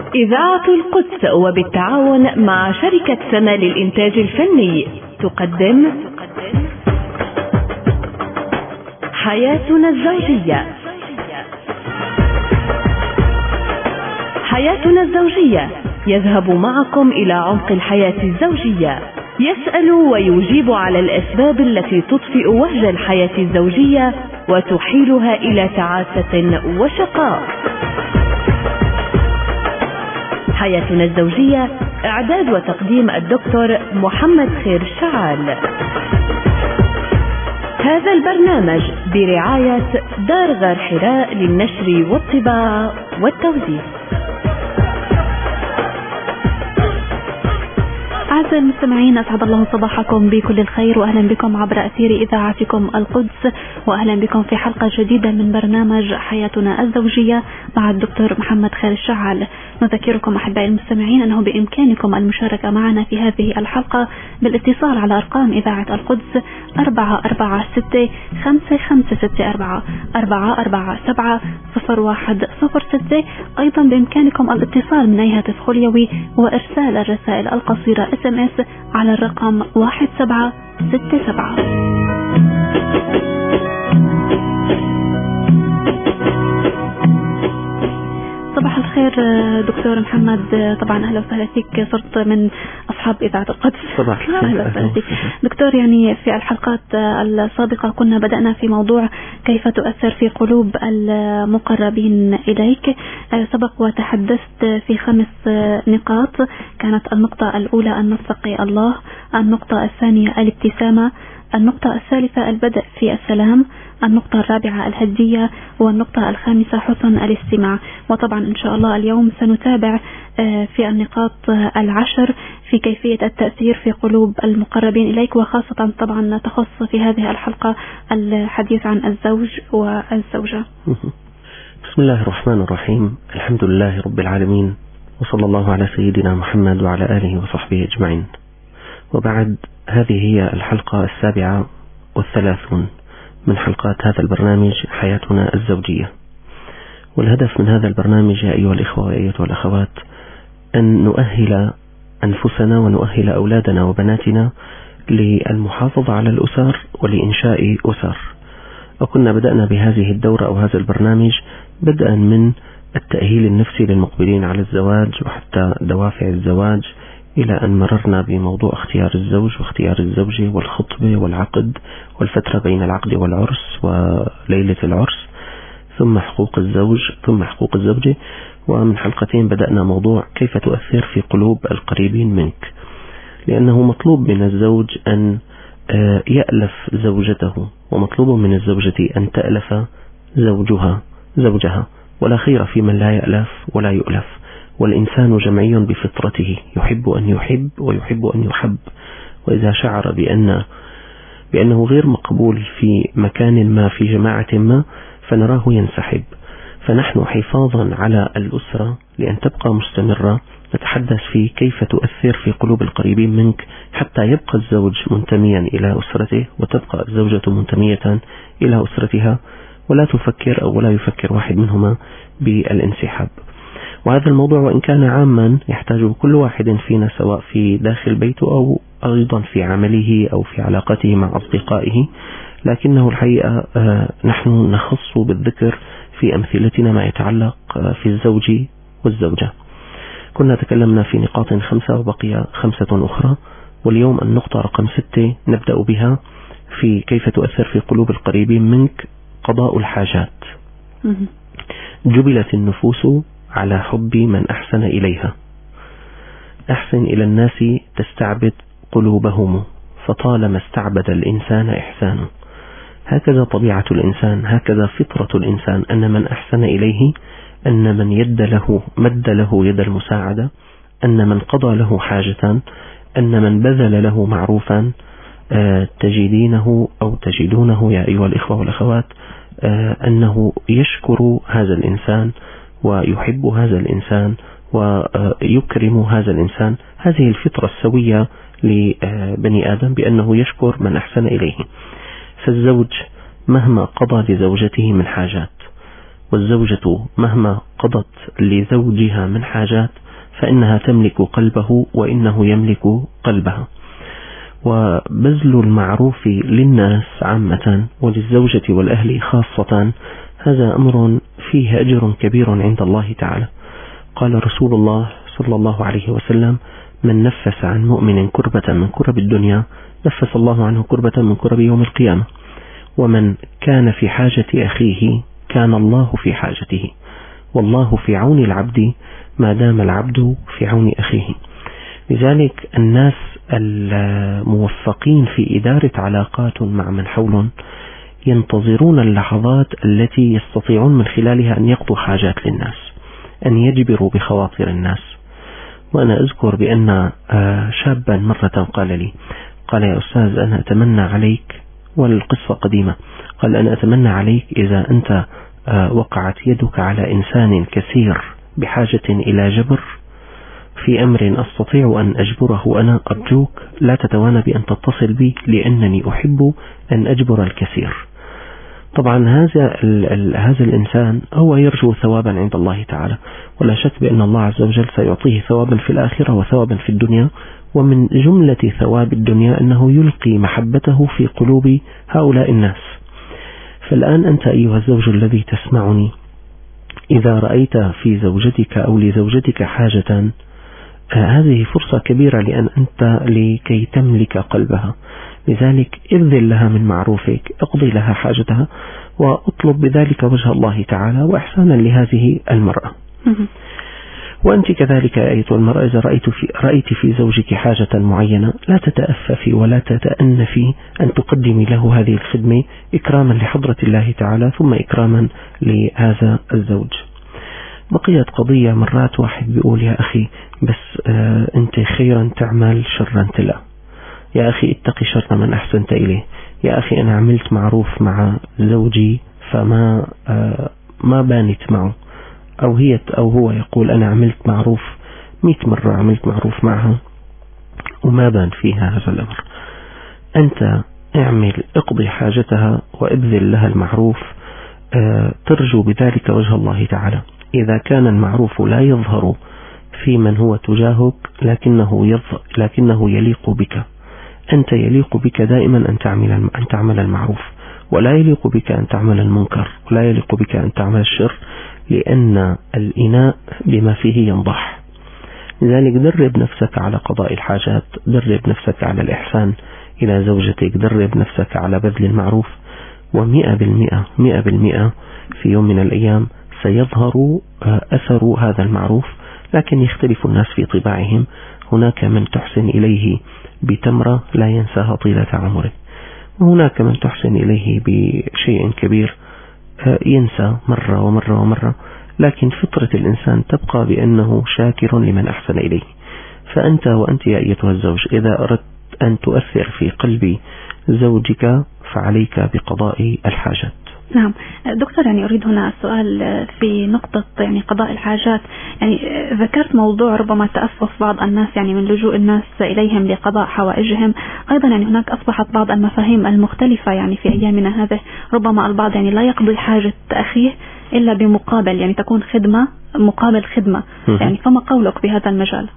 إذاعة القدس وبالتعاون مع شركة سما للإنتاج الفني تقدم حياتنا الزوجية. حياتنا الزوجية يذهب معكم إلى عمق الحياة الزوجية، يسأل ويجيب على الأسباب التي تطفئ وهج الحياة الزوجية وتحيلها إلى تعاسة وشقاء. حياتنا الزوجية، إعداد وتقديم الدكتور محمد خير الشعال. هذا البرنامج برعاية دار غار حراء للنشر والطباعة والتوزيع. أعزائي المستمعين، أسعد الله صباحكم بكل الخير، وأهلا بكم عبر أثير إذاعتكم القدس، وأهلا بكم في حلقة جديدة من برنامج حياتنا الزوجية مع الدكتور محمد خير الشعال. نذكركم أحبائي المستمعين أنه بإمكانكم المشاركة معنا في هذه الحلقة بالاتصال على أرقام إذاعة القدس 446-5564 447-0106. أيضا بإمكانكم الاتصال من أي هاتف خليوي وإرسال الرسائل القصيرة SMS على الرقم 1767. صباح الخير دكتور محمد، طبعا أهلا وسهلا فيك، صرت من أصحاب إذاعة القدس. صباح أهلا وسهلا فيك دكتور. يعني في الحلقات السابقة كنا بدأنا في موضوع كيف تؤثر في قلوب المقربين إليك، سبق وتحدثت في 5 نقاط. كانت النقطة الأولى أن نتقي الله، النقطة الثانية الابتسامة، النقطة الثالثة البدء في السلام، النقطة الرابعة الهدية، والنقطة الخامسة حسن الاستماع. وطبعا إن شاء الله اليوم سنتابع في النقاط 10 في كيفية التأثير في قلوب المقربين إليك، وخاصة طبعا تخص في هذه الحلقة الحديث عن الزوج والزوجة. بسم الله الرحمن الرحيم، الحمد لله رب العالمين، وصلى الله على سيدنا محمد وعلى آله وصحبه أجمعين. وبعد، هذه هي الحلقة 37 من حلقات هذا البرنامج حياتنا الزوجية. والهدف من هذا البرنامج يا أيها الإخوة وأيتها الأخوات أن نؤهل أنفسنا ونؤهل أولادنا وبناتنا للمحافظة على الأسر ولإنشاء أسر. وكنا بدأنا بهذه الدورة أو هذا البرنامج بدءا من التأهيل النفسي للمقبلين على الزواج وحتى دوافع الزواج، إلى أن مررنا بموضوع اختيار الزوج واختيار الزوجة والخطبة والعقد والفترة بين العقد والعرس وليلة العرس، ثم حقوق الزوج ثم حقوق الزوجة. ومن حلقتين بدأنا موضوع كيف تؤثر في قلوب القريبين منك، لأنه مطلوب من الزوج أن يألف زوجته، ومطلوب من الزوجة أن تألف زوجها، ولا خير في من لا يألف ولا يؤلف. والإنسان جمعي بفطرته، يحب أن يحب ويحب أن يحب، وإذا شعر بأنه غير مقبول في مكان ما في جماعة ما فنراه ينسحب. فنحن حفاظا على الأسرة لأن تبقى مستمرة نتحدث في كيف تؤثر في قلوب القريبين منك حتى يبقى الزوج منتميا إلى أسرته وتبقى الزوجة منتمية إلى أسرتها، ولا تفكر أو ولا يفكر واحد منهما بالانسحاب. وهذا الموضوع وإن كان عاما يحتاج كل واحد فينا، سواء في داخل بيته أو أيضا في عمله أو في علاقته مع أصدقائه، لكنه الحقيقة نحن نخص بالذكر في أمثلتنا ما يتعلق في الزوج والزوجة. كنا تكلمنا في نقاط 5 وبقي 5 أخرى، واليوم النقطة رقم 6 نبدأ بها في كيف تؤثر في قلوب القريبين منك قضاء الحاجات. جبلت النفوس على حب من أحسن إليها. أحسن إلى الناس تستعبد قلوبهم، فطالما استعبد الإنسان إحسانه. هكذا طبيعة الإنسان، هكذا فطرة الإنسان، أن من أحسن إليه، أن من مد له يد المساعدة، أن من قضى له حاجة، أن من بذل له معروفا، تجدونه يا أيها الإخوة والأخوات أنه يشكر هذا الإنسان ويحب هذا الإنسان ويكرم هذا الإنسان. هذه الفطرة السوية لبني آدم بأنه يشكر من أحسن إليه. فالزوج مهما قضى لزوجته من حاجات والزوجة مهما قضت لزوجها من حاجات فإنها تملك قلبه وإنه يملك قلبها. وبذل المعروف للناس عامة وللزوجة والأهل خاصة هذا أمر فيه أجر كبير عند الله تعالى. قال رسول الله صلى الله عليه وسلم: من نفس عن مؤمن كربة من كرب الدنيا نفس الله عنه كربة من كرب يوم القيامة. ومن كان في حاجة أخيه كان الله في حاجته، والله في عون العبد ما دام العبد في عون أخيه. لذلك الناس الموفقين في إدارة علاقات مع من حولهم ينتظرون اللحظات التي يستطيعون من خلالها أن يقضوا حاجات للناس، أن يجبروا بخواطر الناس. وأنا أذكر بأن شابا مرة قال لي، قال: يا أستاذ أنا أتمنى عليك، والقصة قديمة، قال: أنا أتمنى عليك إذا أنت وقعت يدك على إنسان كثير بحاجة إلى جبر في أمر أستطيع أن أجبره أنا، أرجوك لا تتوانى بأن تتصل بي لأنني أحب أن أجبر الكثير. طبعا هذا الإنسان هو يرجو ثوابا عند الله تعالى، ولا شك بأن الله عز وجل سيعطيه ثوابا في الآخرة وثوابا في الدنيا. ومن جملة ثواب الدنيا أنه يلقي محبته في قلوب هؤلاء الناس. فالآن أنت أيها الزوج الذي تسمعني، إذا رأيت في زوجتك أو لزوجتك حاجة، هذه فرصة كبيرة لكي تملك قلبها. لذلك ابذل لها من معروفك، اقضي لها حاجتها، واطلب بذلك وجه الله تعالى وإحسانا لهذه المرأة. وأنت كذلك يا أيتها المرأة، إذا رأيت في زوجك حاجة معينة لا تتأففي ولا تتأنفي أن تقدمي له هذه الخدمة إكراما لحضرة الله تعالى ثم إكراما لهذا الزوج. بقيت قضية، مرات واحد بيقول: يا أخي بس أنت خيرا تعمل شرا تلا، يا أخي اتقي شر من أحسنت إليه، يا أخي أنا عملت معروف مع زوجي فما ما بانت معه، أو هو يقول أنا عملت معروف 100 مرة، عملت معروف معها وما بان فيها هذا الأمر. أنت اقضي حاجتها وابذل لها المعروف، ترجو بذلك وجه الله تعالى. إذا كان المعروف لا يظهر في من هو تجاهك لكنه يليق بك، أنت يليق بك دائما أن تعمل المعروف، ولا يليق بك أن تعمل المنكر، ولا يليق بك أن تعمل الشر، لأن الإناء بما فيه ينضح. لذلك درب نفسك على قضاء الحاجات، درب نفسك على الإحسان إلى زوجتك، درب نفسك على بذل المعروف، و100% في يوم من الأيام سيظهر أثر هذا المعروف. لكن يختلف الناس في طباعهم، هناك من تحسن إليه بتمرة لا ينساها طيلة عمره، وهناك من تحسن إليه بشيء كبير ينسى مرة ومرة ومرة. لكن فطرة الإنسان تبقى بأنه شاكر لمن أحسن إليه. وأنت يا أيتها الزوج، إذا أردت أن تؤثر في قلب زوجك فعليك بقضاء الحاجات. نعم دكتور، يعني أريد هنا السؤال في نقطة يعني قضاء الحاجات. يعني ذكرت موضوع ربما تأسف بعض الناس يعني من لجوء الناس إليهم لقضاء حوائجهم. أيضا يعني هناك أصبحت بعض المفاهيم المختلفة يعني في أيامنا هذه، ربما البعض يعني لا يقضي حاجة أخيه إلا بمقابل، يعني تكون خدمة مقابل خدمة. يعني فما قولك بهذا المجال؟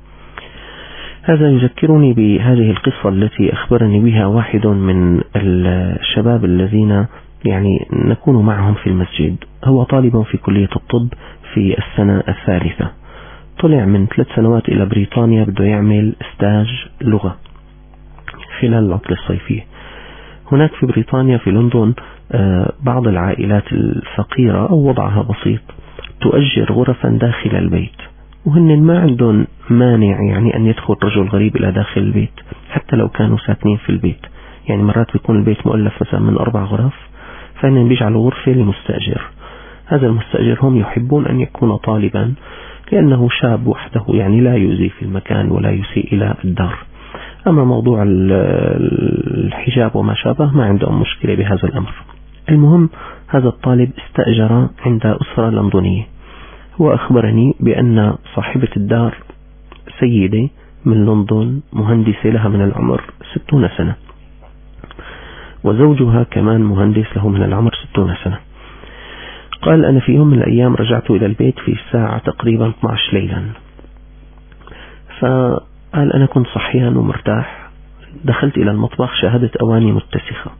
هذا يذكرني بهذه القصة التي أخبرني بها واحد من الشباب الذين يعني نكون معهم في المسجد. هو طالب في كلية الطب في السنة الثالثة، طلع من 3 سنوات إلى بريطانيا، بده يعمل استاج لغة خلال العطلة الصيفية. هناك في بريطانيا في لندن بعض العائلات الفقيرة أو وضعها بسيط تؤجر غرفا داخل البيت، وهن ما عندهم مانع يعني أن يدخل رجل غريب إلى داخل البيت حتى لو كانوا ساكنين في البيت. يعني مرات بيكون البيت مؤلف مثلا من 4 غرف، فإنهم بيجعلوا غرفة لمستأجر. هذا المستأجر هم يحبون أن يكون طالبا لأنه شاب وحده، يعني لا يؤذي في المكان ولا يسيء إلى الدار. أما موضوع الحجاب وما شابه ما عندهم مشكلة بهذا الأمر. المهم هذا الطالب استأجر عند أسرة لندنية. هو أخبرني بأن صاحبة الدار سيدة من لندن، مهندسة لها من العمر 60 سنة، وزوجها كمان مهندس له من العمر 60 سنة. قال أنا في يوم من الأيام رجعت إلى البيت في الساعة تقريبا 12 ليلا، فقال أنا كنت صحيان ومرتاح، دخلت إلى المطبخ شاهدت أواني متسخة،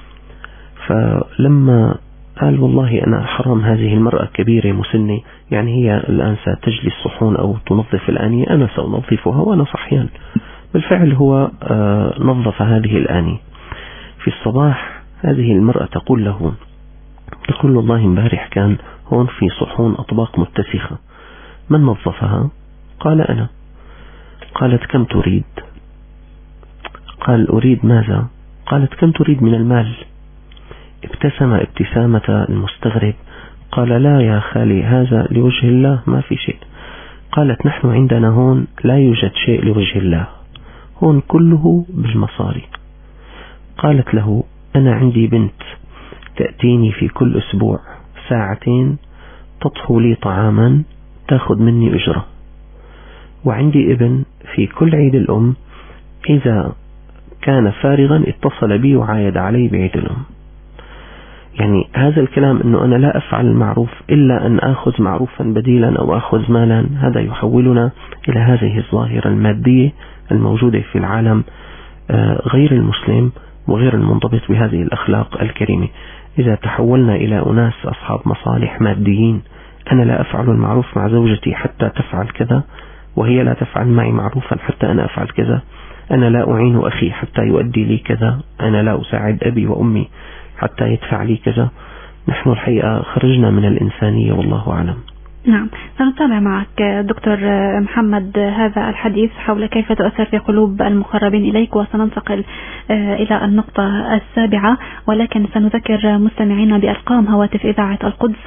فلما قال والله أنا حرام هذه المرأة كبيرة مسنة، يعني هي الآن ستجلي الصحون أو تنظف الآنية، أنا سأنظفها وأنا صحيان. بالفعل هو نظف هذه الآنية. في الصباح هذه المرأة تقول له والله امبارح كان هون في صحون أطباق متسخة، من نظفها؟ قال أنا. قالت كم تريد؟ قال أريد ماذا؟ قالت كم تريد من المال؟ ابتسم ابتسامة المستغرب، قال لا يا خالي هذا لوجه الله ما في شيء. قالت نحن عندنا هون لا يوجد شيء لوجه الله، هون كله بالمصاري. قالت له أنا عندي بنت تأتيني في كل أسبوع ساعتين تطهو لي طعاما تأخذ مني أجرة، وعندي ابن في كل عيد الأم إذا كان فارغا اتصل بي وعايد علي بعيد الأم. يعني هذا الكلام أنه أنا لا أفعل المعروف إلا أن أخذ معروفا بديلا أو أخذ مالا، هذا يحولنا إلى هذه الظاهرة المادية الموجودة في العالم غير المسلم وغير المنضبط بهذه الأخلاق الكريمة. إذا تحولنا إلى أناس أصحاب مصالح ماديين، أنا لا أفعل المعروف مع زوجتي حتى تفعل كذا، وهي لا تفعل معي معروفا حتى أنا أفعل كذا، أنا لا أعين أخي حتى يؤدي لي كذا، أنا لا أساعد أبي وأمي حتى يدفع لي كذا، نحن الحقيقة خرجنا من الإنسانية والله أعلم. نعم، سنتابع معك دكتور محمد هذا الحديث حول كيف تؤثر في قلوب المقربين إليك، وسننتقل إلى النقطة السابعة، ولكن سنذكر مستمعينا بأرقام هواتف إذاعة القدس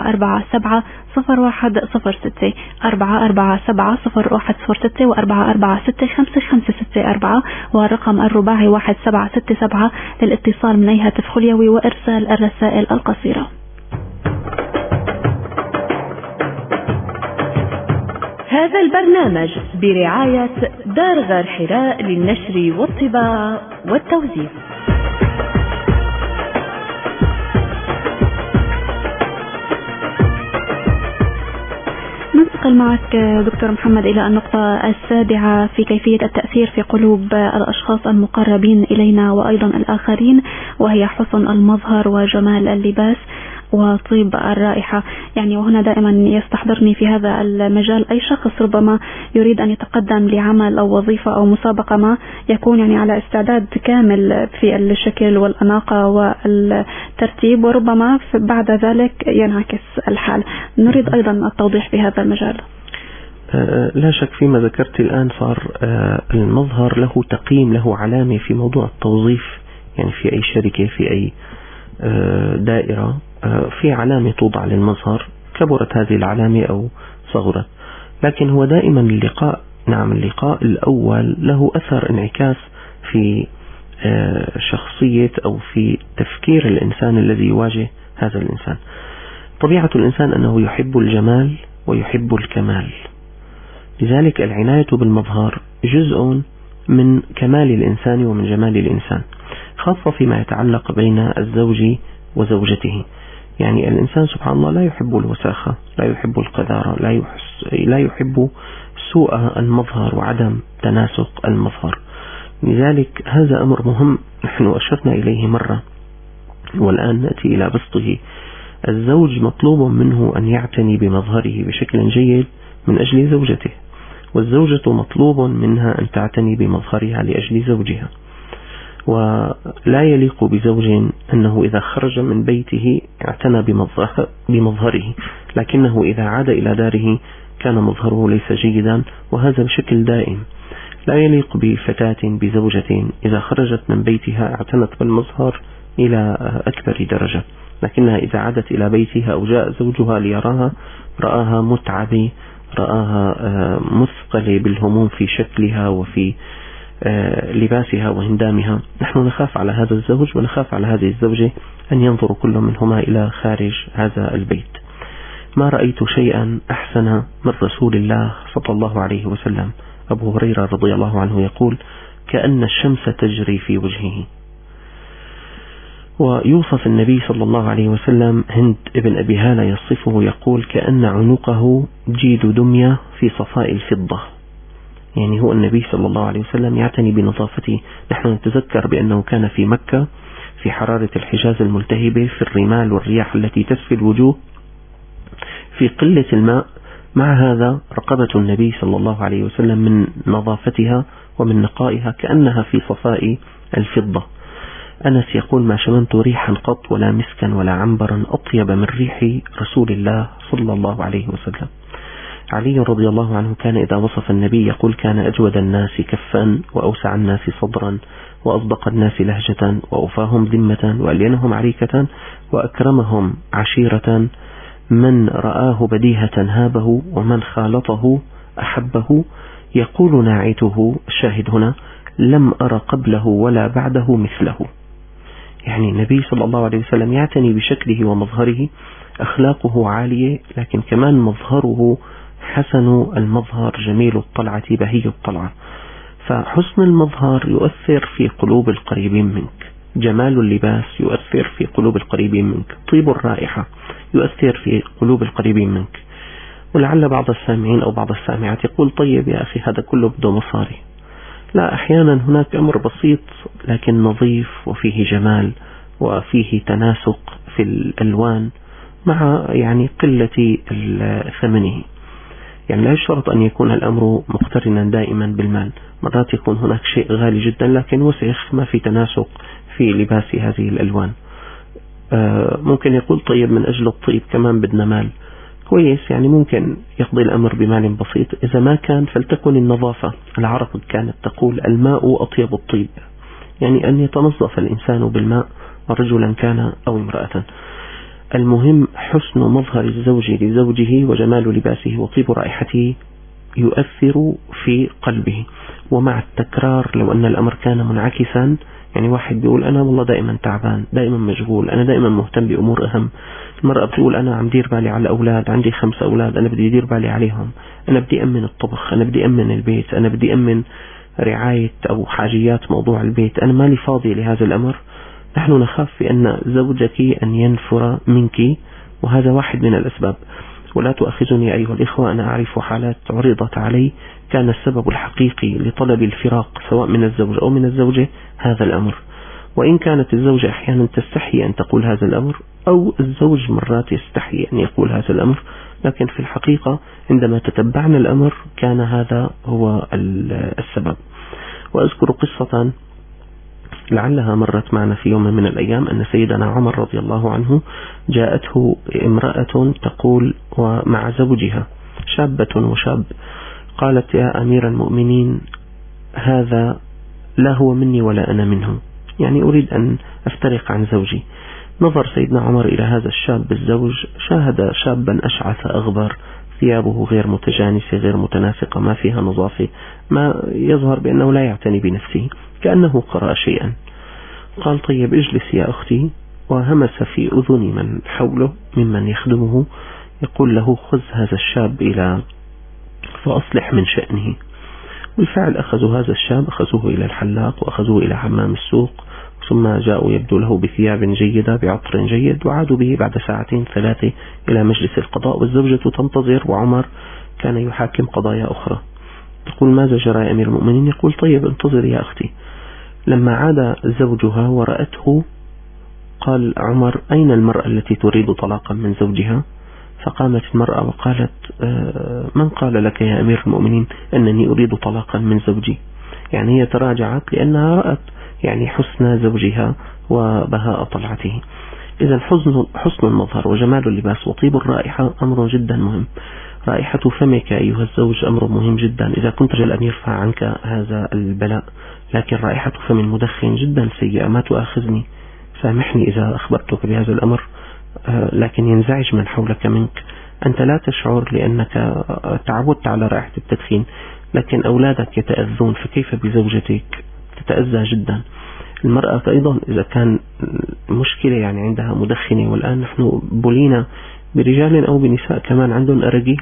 447-0106 447-0106 و 446-5564 والرقم الرباعي 1767 للاتصال من أي هاتف خليوي وإرسال الرسائل القصيرة. هذا البرنامج برعاية دار غار حراء للنشر والطباعة والتوزيع. ننتقل معك دكتور محمد إلى النقطة السابعة في كيفية التأثير في قلوب الأشخاص المقربين إلينا وأيضا الآخرين، وهي حسن المظهر وجمال اللباس وطيب الرائحة. يعني وهنا دائما يستحضرني في هذا المجال أي شخص ربما يريد أن يتقدم لعمل أو وظيفة أو مسابقة ما، يكون يعني على استعداد كامل في الشكل والأناقة والترتيب، وربما بعد ذلك ينعكس الحال. نريد أيضا التوضيح في هذا المجال. لا شك فيما ذكرت الآن، صار المظهر له تقييم، له علامة في موضوع التوظيف، يعني في أي شركة في أي دائرة في علامة توضع للمظهر، كبرت هذه العلامة أو صغرت، لكن هو دائما اللقاء، نعم اللقاء الأول له أثر انعكاس في شخصية أو في تفكير الإنسان الذي يواجه هذا الإنسان. طبيعة الإنسان أنه يحب الجمال ويحب الكمال، لذلك العناية بالمظهر جزء من كمال الإنسان ومن جمال الإنسان، خاصة فيما يتعلق بين الزوج وزوجته. يعني الإنسان سبحان الله لا يحب الوساخة، لا يحب القذارة، لا يحب سوء المظهر وعدم تناسق المظهر. لذلك هذا أمر مهم نحن أشرنا إليه مرة، والآن نأتي إلى بسطه. الزوج مطلوب منه أن يعتني بمظهره بشكل جيد من أجل زوجته، والزوجة مطلوب منها أن تعتني بمظهرها لأجل زوجها. ولا يليق بزوج أنه إذا خرج من بيته اعتنى بمظهره، لكنه إذا عاد إلى داره كان مظهره ليس جيدا، وهذا بشكل دائم. لا يليق بفتاة بزوجة إذا خرجت من بيتها اعتنت بالمظهر إلى أكبر درجة، لكنها إذا عادت إلى بيتها أو جاء زوجها ليراها رآها متعبة، رآها مثقلة بالهموم في شكلها وفي لباسها وهندامها. نحن نخاف على هذا الزوج ونخاف على هذه الزوجة أن ينظر كل منهما إلى خارج هذا البيت. ما رأيت شيئا أحسن من رسول الله صلى الله عليه وسلم. أبو هريرة رضي الله عنه يقول: كأن الشمس تجري في وجهه. ويوصف النبي صلى الله عليه وسلم، هند ابن أبي هالة يصفه يقول: كأن عنقه جيد دمية في صفاء الفضة. يعني هو النبي صلى الله عليه وسلم يعتني بنظافته. نحن نتذكر بأنه كان في مكة في حرارة الحجاز الملتهبة، في الرمال والرياح التي تسفي الوجوه، في قلة الماء. مع هذا رقبة النبي صلى الله عليه وسلم من نظافتها ومن نقائها كأنها في صفاء الفضة. أنس يقول: ما شممت ريحا قط ولا مسكا ولا عنبرا أطيب من ريح رسول الله صلى الله عليه وسلم. علي رضي الله عنه كان إذا وصف النبي يقول: كان أجود الناس كفا وأوسع الناس صدرا وأصدق الناس لهجة وأوفاهم ذمة وألينهم عريكة وأكرمهم عشيرة، من رآه بديهة هابه ومن خالطه أحبه. يقول ناعته، الشاهد هنا: لم أر قبله ولا بعده مثله. يعني النبي صلى الله عليه وسلم يعتني بشكله ومظهره، أخلاقه عالية لكن كمان مظهره حسن المظهر جميل الطلعة بهي الطلعة. فحسن المظهر يؤثر في قلوب القريبين منك، جمال اللباس يؤثر في قلوب القريبين منك، طيب الرائحة يؤثر في قلوب القريبين منك. ولعل بعض السامعين أو بعض السامعات يقول: طيب يا أخي هذا كله بده مصاري. لا، أحيانا هناك أمر بسيط لكن نظيف وفيه جمال وفيه تناسق في الألوان مع يعني قلة ثمنه. يعني لا يشترط أن يكون الأمر مقترنا دائما بالمال، مرات يكون هناك شيء غالي جدا لكن وسخ، ما في تناسق في لباس هذه الألوان. ممكن يقول: طيب من أجل الطيب كمان بدنا مال. كويس، يعني ممكن يقضي الأمر بمال بسيط. إذا ما كان فلتكن النظافة. العرب كانت تقول: الماء أطيب الطيب، يعني أن يتنظف الإنسان بالماء، رجلا كان أو امرأة. المهم حسن مظهر الزوج لزوجه وجمال لباسه وطيب رائحته يؤثر في قلبه. ومع التكرار، لو أن الأمر كان منعكسا، يعني واحد بيقول: أنا والله دائما تعبان، دائما مشغول، أنا دائما مهتم بأمور أهم. المرأة بتقول: أنا عم دير بالي على الأولاد، عندي 5 أولاد، أنا بدي أدير بالي عليهم، أنا بدي أمن الطبخ، أنا بدي أمن البيت، أنا بدي أمن رعاية أو حاجيات موضوع البيت، أنا مالي فاضي لهذا الأمر. نحن نخاف في أن زوجك أن ينفر منك، وهذا واحد من الأسباب. ولا تؤاخذني أيها الإخوة، أنا أعرف حالات عرضت علي كان السبب الحقيقي لطلب الفراق سواء من الزوج أو من الزوجة هذا الأمر. وإن كانت الزوجة أحيانا تستحي أن تقول هذا الأمر، أو الزوج مرات يستحي أن يقول هذا الأمر، لكن في الحقيقة عندما تتبعنا الأمر كان هذا هو السبب. وأذكر قصة لعلها مرت معنا في يوم من الأيام، أن سيدنا عمر رضي الله عنه جاءته امرأة تقول ومع زوجها، شابة وشاب، قالت: يا أمير المؤمنين، هذا لا هو مني ولا أنا منه، يعني أريد أن أفترق عن زوجي. نظر سيدنا عمر إلى هذا الشاب الزوج، شاهد شابا أشعث أغبر، ثيابه غير متجانسة غير متناسقة، ما فيها نظافة، ما يظهر بأنه لا يعتني بنفسه، كأنه قرأ شيئا. قال: طيب اجلس يا أختي، وهمس في أذن من حوله ممن يخدمه يقول له: خذ هذا الشاب إلى فأصلح من شأنه. بالفعل أخذوا هذا الشاب، أخذوه إلى الحلاق وأخذوه إلى حمام السوق، ثم جاءوا يبدو له بثياب جيدة بعطر جيد، وعادوا به بعد 2-3 إلى مجلس القضاء، والزوجة تنتظر وعمر كان يحاكم قضايا أخرى. تقول: ماذا جرى يا أمير المؤمنين؟ يقول: طيب انتظر يا أختي. لما عاد زوجها ورأته قال عمر: أين المرأة التي تريد طلاقا من زوجها؟ فقامت المرأة وقالت: من قال لك يا أمير المؤمنين أنني أريد طلاقا من زوجي؟ يعني هي تراجعت لأنها رأت يعني حسن زوجها وبهاء طلعته. إذا حسن المظهر وجمال اللباس وطيب الرائحة أمر جدا مهم. رائحة فمك أيها الزوج أمر مهم جدا. إذا كنت رجل أن يرفع عنك هذا البلاء، لكن رائحة فم المدخن جدا سيئة. ما تؤاخذني، سامحني إذا أخبرتك بهذا الأمر، لكن ينزعج من حولك منك. أنت لا تشعر لأنك تعودت على رائحة التدخين، لكن أولادك يتأذون، فكيف بزوجتك؟ تتأذى جدا. المرأة أيضا إذا كان مشكلة يعني عندها مدخنة، والآن نحن بلينا برجال أو بنساء كمان عندهم أرجيل.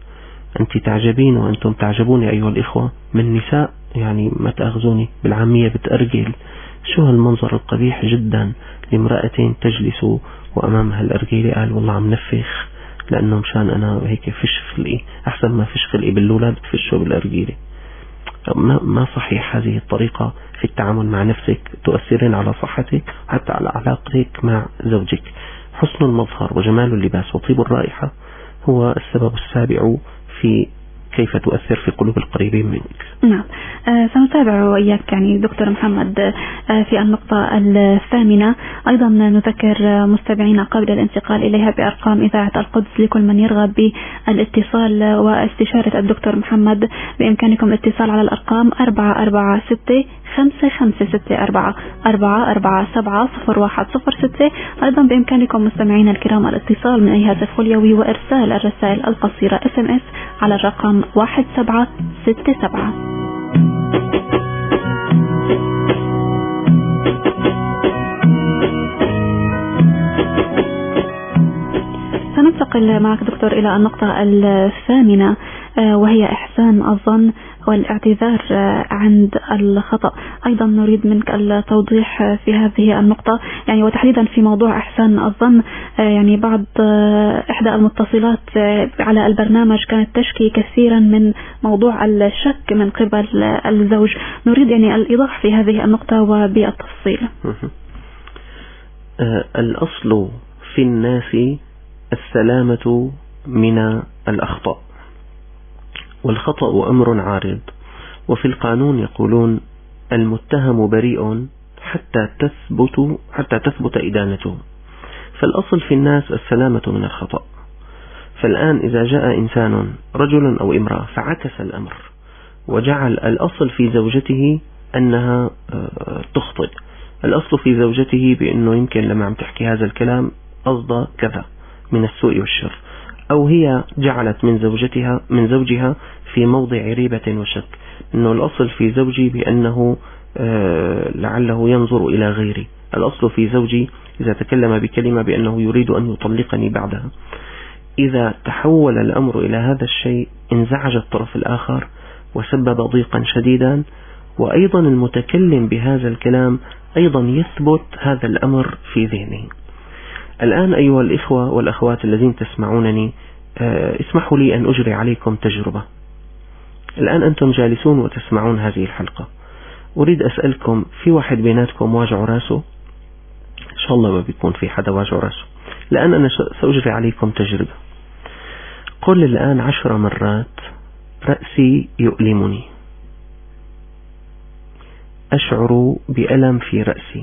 أنت تعجبين وأنتم تعجبون يا أيها الإخوة من نساء، يعني ما تأخذوني بالعامية، بتأرجل شو هالمنظر القبيح جدا لامرأة تجلس وأمامها الأرجيلة، قال والله عم نفخ لأنه مشان أنا هيك فش خلقي، أحسن ما فش خلقي باللولاد بتفشه بالأرجيلة. ما صحيح هذه الطريقة في التعامل مع نفسك، تؤثرين على صحتك حتى على علاقتك مع زوجك. حسن المظهر وجمال اللباس وطيب الرائحة هو السبب السابع في كيف تؤثر في قلوب القريبين منك. نعم، سنتابع وإياك يعني دكتور محمد في النقطة الثامنة. أيضا نذكر مستمعينا قبل الانتقال إليها بأرقام إذاعة القدس لكل من يرغب بالاتصال واستشارة الدكتور محمد. بإمكانكم الاتصال على الأرقام 446-5564-447-0106. أيضا بإمكانكم مستمعينا الكرام الاتصال من أي هاتف خليوي وإرسال الرسائل القصيرة SMS على الرقم 1767. سننتقل معك دكتور إلى النقطة الثامنة وهي إحسان الظن والاعتذار عند الخطأ. أيضا نريد منك التوضيح في هذه النقطة يعني، وتحديدا في موضوع إحسان الظن. يعني بعض إحدى المتصلات على البرنامج كانت تشكي كثيرا من موضوع الشك من قبل الزوج. نريد يعني الإيضاح في هذه النقطة وبالتفصيل. الأصل في الناس السلامة من الأخطاء، والخطأ أمر عارض، وفي القانون يقولون المتهم بريء حتى تثبت إدانته. فالأصل في الناس السلامة من الخطأ. فالآن إذا جاء إنسان رجل أو امرأة فعكس الأمر وجعل الأصل في زوجته أنها تخطئ، الأصل في زوجته بأنه يمكن لما عم تحكي هذا الكلام قصد كذا من السوء والشر، أو هي جعلت من زوجها في موضع ريبة وشك، أنه الأصل في زوجي بأنه لعله ينظر إلى غيري، الأصل في زوجي إذا تكلم بكلمة بأنه يريد أن يطلقني بعدها. إذا تحول الأمر إلى هذا الشيء انزعج الطرف الآخر وسبب ضيقا شديدا، وأيضا المتكلم بهذا الكلام أيضا يثبت هذا الأمر في ذهنه. الآن أيها الإخوة والأخوات الذين تسمعونني، اسمحوا لي أن أجري عليكم تجربة. الآن أنتم جالسون وتسمعون هذه الحلقة، أريد أسألكم، في واحد بيناتكم واجع راسه؟ إن شاء الله ما بيكون في حدا واجع راسه. الآن أنا سأجري عليكم تجربة. قل الآن 10 مرات رأسي يؤلمني، أشعر بألم في رأسي،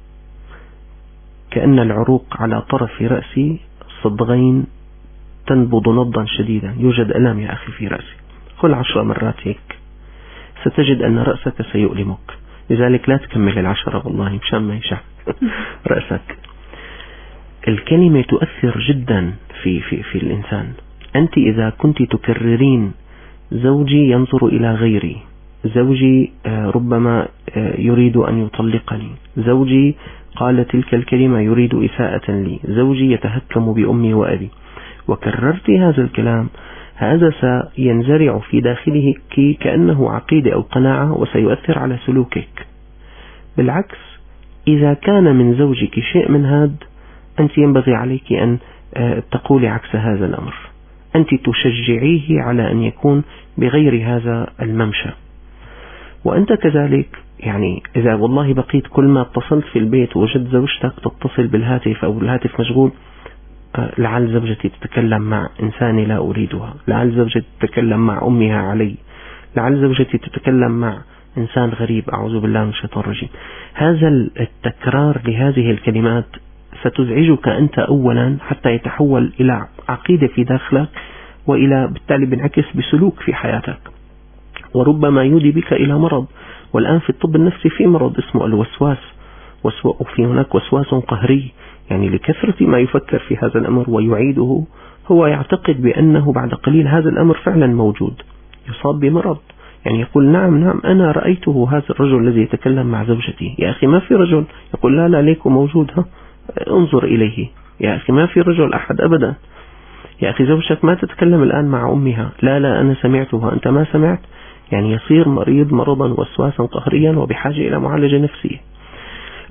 كأن العروق على طرف رأسي صدغين تنبض نبضا شديدا، يوجد ألم يا أخي في رأسي. قل 10 مرات هيك، ستجد أن رأسك سيؤلمك. لذلك لا تكمل 10 والله مشان ما يشع رأسك. الكلمة تؤثر جدا في الإنسان. أنت إذا كنت تكررين زوجي ينظر إلى غيري، زوجي ربما يريد أن يطلقني، زوجي قال تلك الكلمة يريد إساءة لي، زوجي يتهكم بأمي وأبي، وكررت هذا الكلام، هذا سينزرع في داخله كأنه عقيدة أو قناعة وسيؤثر على سلوكك. بالعكس، إذا كان من زوجك شيء من هذا، أنت ينبغي عليك أن تقولي عكس هذا الأمر. أنت تشجعيه على أن يكون بغير هذا الممشى. وأنت كذلك، يعني إذا والله بقيت كل ما اتصلت في البيت ووجدت زوجتك تتصل بالهاتف أو الهاتف مشغول، لعل زوجتي تتكلم مع إنسان لا أريدها، لعل زوجتي تتكلم مع أمها علي، لعل زوجتي تتكلم مع إنسان غريب، أعوذ بالله من الشيطان الرجيم. هذا التكرار لهذه الكلمات ستزعجك أنت أولا حتى يتحول إلى عقيدة في داخلك، وإلى بالتالي بنعكس بسلوك في حياتك، وربما يودي بك إلى مرض. والآن في الطب النفسي في مرض اسمه الوسواس، وفي هناك وسواس قهري، يعني لكثرة ما يفكر في هذا الأمر ويعيده، هو يعتقد بأنه بعد قليل هذا الأمر فعلا موجود، يصاب بمرض. يعني يقول نعم أنا رأيته هذا الرجل الذي يتكلم مع زوجتي. يا أخي ما في رجل. يقول لا ليك موجود، انظر إليه. يا أخي ما في رجل أحد أبدا. يا أخي زوجتك ما تتكلم الآن مع أمها. لا أنا سمعتها، أنت ما سمعت. يعني يصير مريض مرضا وسواسا قهريا وبحاجة إلى معالجة نفسية.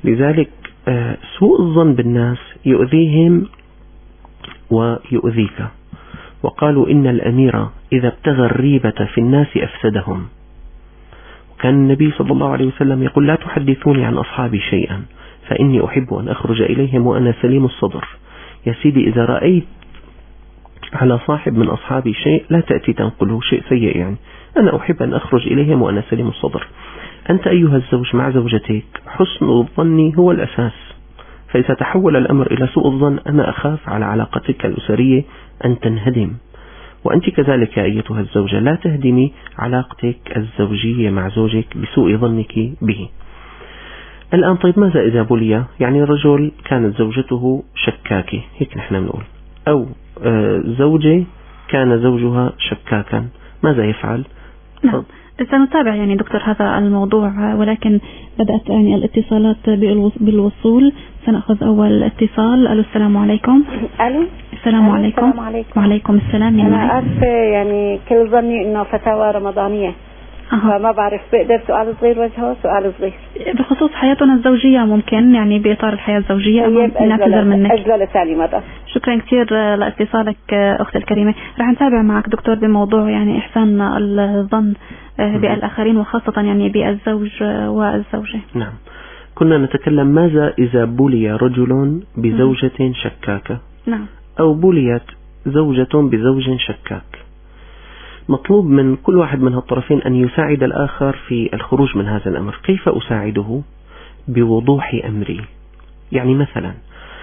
لذلك سوء الظن بالناس يؤذيهم ويؤذيك. وقالوا إن الأمير إذا ابتغى الريبة في الناس أفسدهم. كان النبي صلى الله عليه وسلم يقول لا تحدثوني عن أصحابي شيئا فإني أحب أن أخرج إليهم وأنا سليم الصدر. يا سيدي إذا رأيت على صاحب من أصحابي شيء لا تأتي تنقله، شيء سيء يعني. أنا أحب أن أخرج إليهم وأنا سليم الصدر. أنت أيها الزوج مع زوجتك حسن الظن هو الأساس، فإذا تحول الأمر إلى سوء الظن أنا أخاف على علاقتك الأسرية أن تنهدم. وأنت كذلك أيتها الزوجة لا تهدمي علاقتك الزوجية مع زوجك بسوء ظنك به. الآن طيب ماذا إذا بلي؟ يعني رجل كانت زوجته شكاكة، هيك نحن بنقول، أو زوجة كان زوجها شكاكا، ماذا يفعل؟ نعم سنتابع يعني دكتور هذا الموضوع، ولكن بدأت يعني الاتصالات بالوصول. سنأخذ أول اتصال. ألو السلام عليكم. ألو السلام عليكم. السلام عليكم. وعليكم السلام. أنا أعرف يعني كل ظني إنه فتاوى رمضانية فما بعرف بقدر سؤال صغير وجهه سؤال صغير بخصوص حياتنا الزوجية، ممكن يعني بإطار الحياة الزوجية نعتذر منك. أجل ثاني مرة. شكرا كثير لاتصالك أختي الكريمة. رح نتابع معك دكتور بموضوع يعني إحسان الظن بالآخرين وخاصة يعني بالزوج والزوجة. نعم كنا نتكلم ماذا إذا بلي رجل بزوجة شكاكة. نعم. أو بليت زوجة بزوج شكاك. مطلوب من كل واحد من هالطرفين أن يساعد الآخر في الخروج من هذا الأمر. كيف أساعده؟ بوضوح أمري. يعني مثلا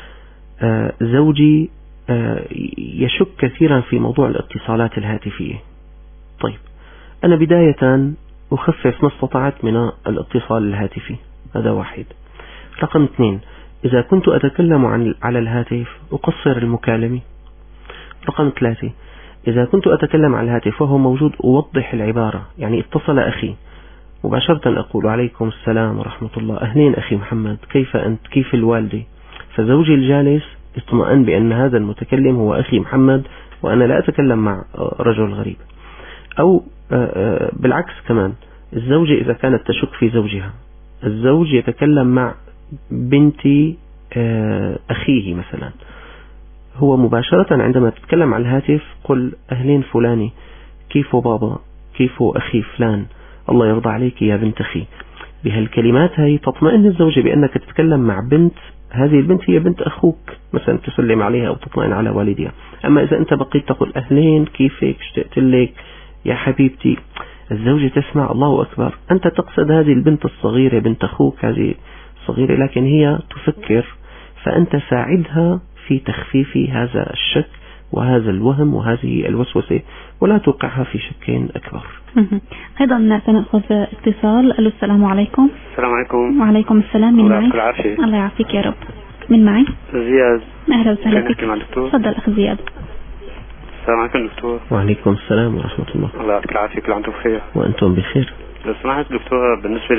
زوجي يشك كثيرا في موضوع الاتصالات الهاتفية. طيب أنا بداية أخفف ما استطعت من الاتصال الهاتفي، هذا واحد. رقم 2 إذا كنت أتكلم على الهاتف أقصر المكالمة. رقم 3 إذا كنت أتكلم على الهاتف وهو موجود أوضح العبارة. يعني اتصل أخي مباشرة أقول عليكم السلام ورحمة الله، أهلين أخي محمد، كيف أنت، كيف الوالدة؟ فزوجي الجالس اطمئن بأن هذا المتكلم هو أخي محمد وأنا لا أتكلم مع رجل غريب. أو بالعكس كمان، الزوجة إذا كانت تشك في زوجها، الزوج يتكلم مع بنت أخيه مثلا، هو مباشرة عندما تتكلم على الهاتف قل أهلين فلاني، كيف بابا، كيف أخي فلان، الله يرضى عليك يا بنت أخي. بهالكلمات هاي تطمئن الزوجة بأنك تتكلم مع بنت، هذه البنت هي بنت أخوك مثلا، تسلم عليها أو تطمئن على والدها. أما إذا أنت بقيت تقول أهلين كيفك، اشتقت لك يا حبيبتي، الزوجة تسمع الله أكبر، أنت تقصد هذه البنت الصغيرة بنت أخوك هذه صغيرة لكن هي تفكر، فأنت ساعدها في تخفيف هذا الشك وهذا الوهم وهذه الوسوسة ولا توقعها في شك أكبر. أيضا سنأخذ اتصال. ألو السلام عليكم. السلام عليكم. وعليكم السلام. من معي؟ الله يعافيك يا رب. من معي؟ زياد. أهلا وسهلا بك. تفضل أخ زياد. السلام عليكم دكتور. وعليكم السلام ورحمة الله. الله يعطيك العافية، كل عام وانتم بخير. وأنتم بخير. لو سمحت دكتور، بالنسبة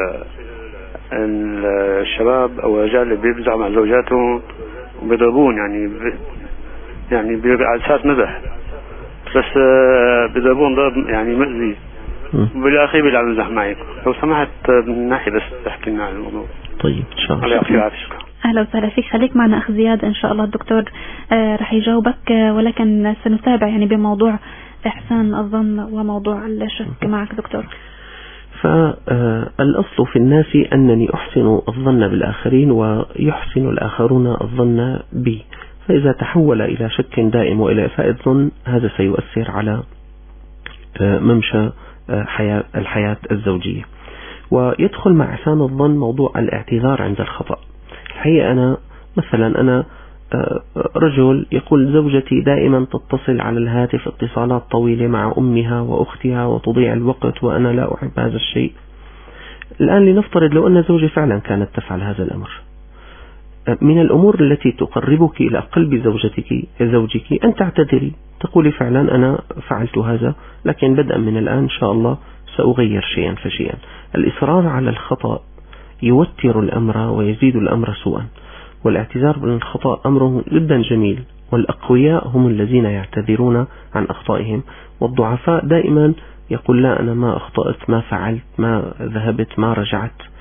الشباب أو الرجال اللي بيبزعوا مع زوجاتهم وبيضربون يعني على أساس مزح، بس بيضربون ضرب يعني مؤذي وبالآخر بيلعبوا مزح معي، لو سمحت من ناحية بس تحكي لنا عن الموضوع. طيب إن شاء الله. الله يعطيك العافية. شكرا. أهلا وسهلا فيك. خليك معنا أخ زياد، إن شاء الله الدكتور رح يجاوبك، ولكن سنتابع يعني بموضوع إحسان الظن وموضوع الشك معك دكتور. فالأصل في الناس أنني أحسن الظن بالآخرين ويحسن الآخرون الظن بي، فإذا تحول إلى شك دائم وإلى إساءة ظن هذا سيؤثر على ممشى الحياة الزوجية. ويدخل مع إحسان الظن موضوع الاعتذار عند الخطأ. الحقيقة أنا رجل يقول زوجتي دائما تتصل على الهاتف اتصالات طويلة مع أمها وأختها وتضيع الوقت وأنا لا أحب هذا الشيء. الآن لنفترض لو أن زوجي فعلا كانت تفعل هذا الأمر، من الأمور التي تقربك إلى قلب زوجك أن تعتذري، تقولي فعلا أنا فعلت هذا، لكن بدءا من الآن إن شاء الله سأغير شيئا فشيئا. الإصرار على الخطأ يوتر الأمر ويزيد الأمر سوءا، والاعتذار بالخطأ أمره جدا جميل، والأقوياء هم الذين يعتذرون عن أخطائهم، والضعفاء دائما يقول لا أنا ما أخطأت، ما فعلت، ما ذهبت، ما رجعت.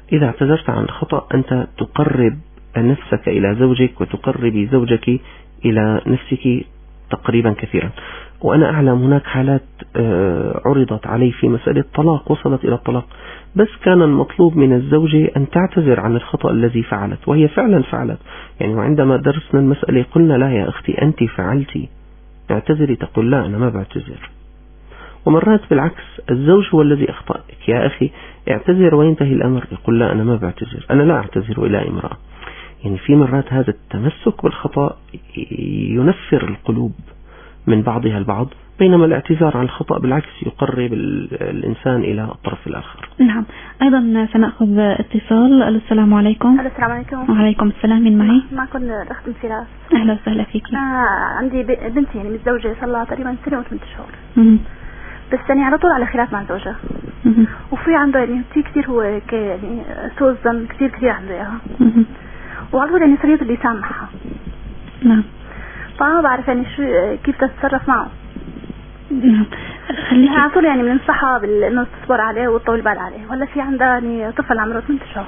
إذا اعتذرت عن خطأ أنت تقرب نفسك إلى زوجك وتقربي زوجك إلى نفسك تقريبا كثيرا. وأنا أعلم هناك حالات عرضت علي في مسألة طلاق وصلت إلى الطلاق، بس كان المطلوب من الزوجة أن تعتذر عن الخطأ الذي فعلت، وهي فعلا فعلت يعني. وعندما درسنا المسألة قلنا لا يا أختي أنت فعلتي، اعتذري. تقول لا أنا ما بعتذر. ومرات بالعكس الزوج هو الذي أخطأك، يا أخي اعتذر وينتهي الأمر. يقول لا أنا ما بعتذر، أنا لا أعتذر إلى امرأة. يعني في مرات هذا التمسك بالخطأ ينفر القلوب من بعضها البعض، بينما الاعتذار عن الخطأ بالعكس يقرب الإنسان إلى الطرف الآخر. نعم. أيضا سنأخذ اتصال. السلام عليكم. السلام عليكم. وعليكم السلام. من معي؟ معكم الأخت انفراس. أهلا وسهلا فيك. عندي بنتي يعني متزوجة صار لها تقريبا 1 سنة و8 شهور. بس يعني على طول على خلاف مع زوجها. وفي عنده يعني كثير هو يعني سوء الظن كثير عنده إياها. وعلى طول يعني صريح اللسان معها. نعم. فما بعرف يعني شو كيف تتصرف معه. نعم. خليها على طول يعني بننصحها بانه تصبر عليه وتطول بال عليه. ولا في عندها يعني طفل عمره 8 شهور.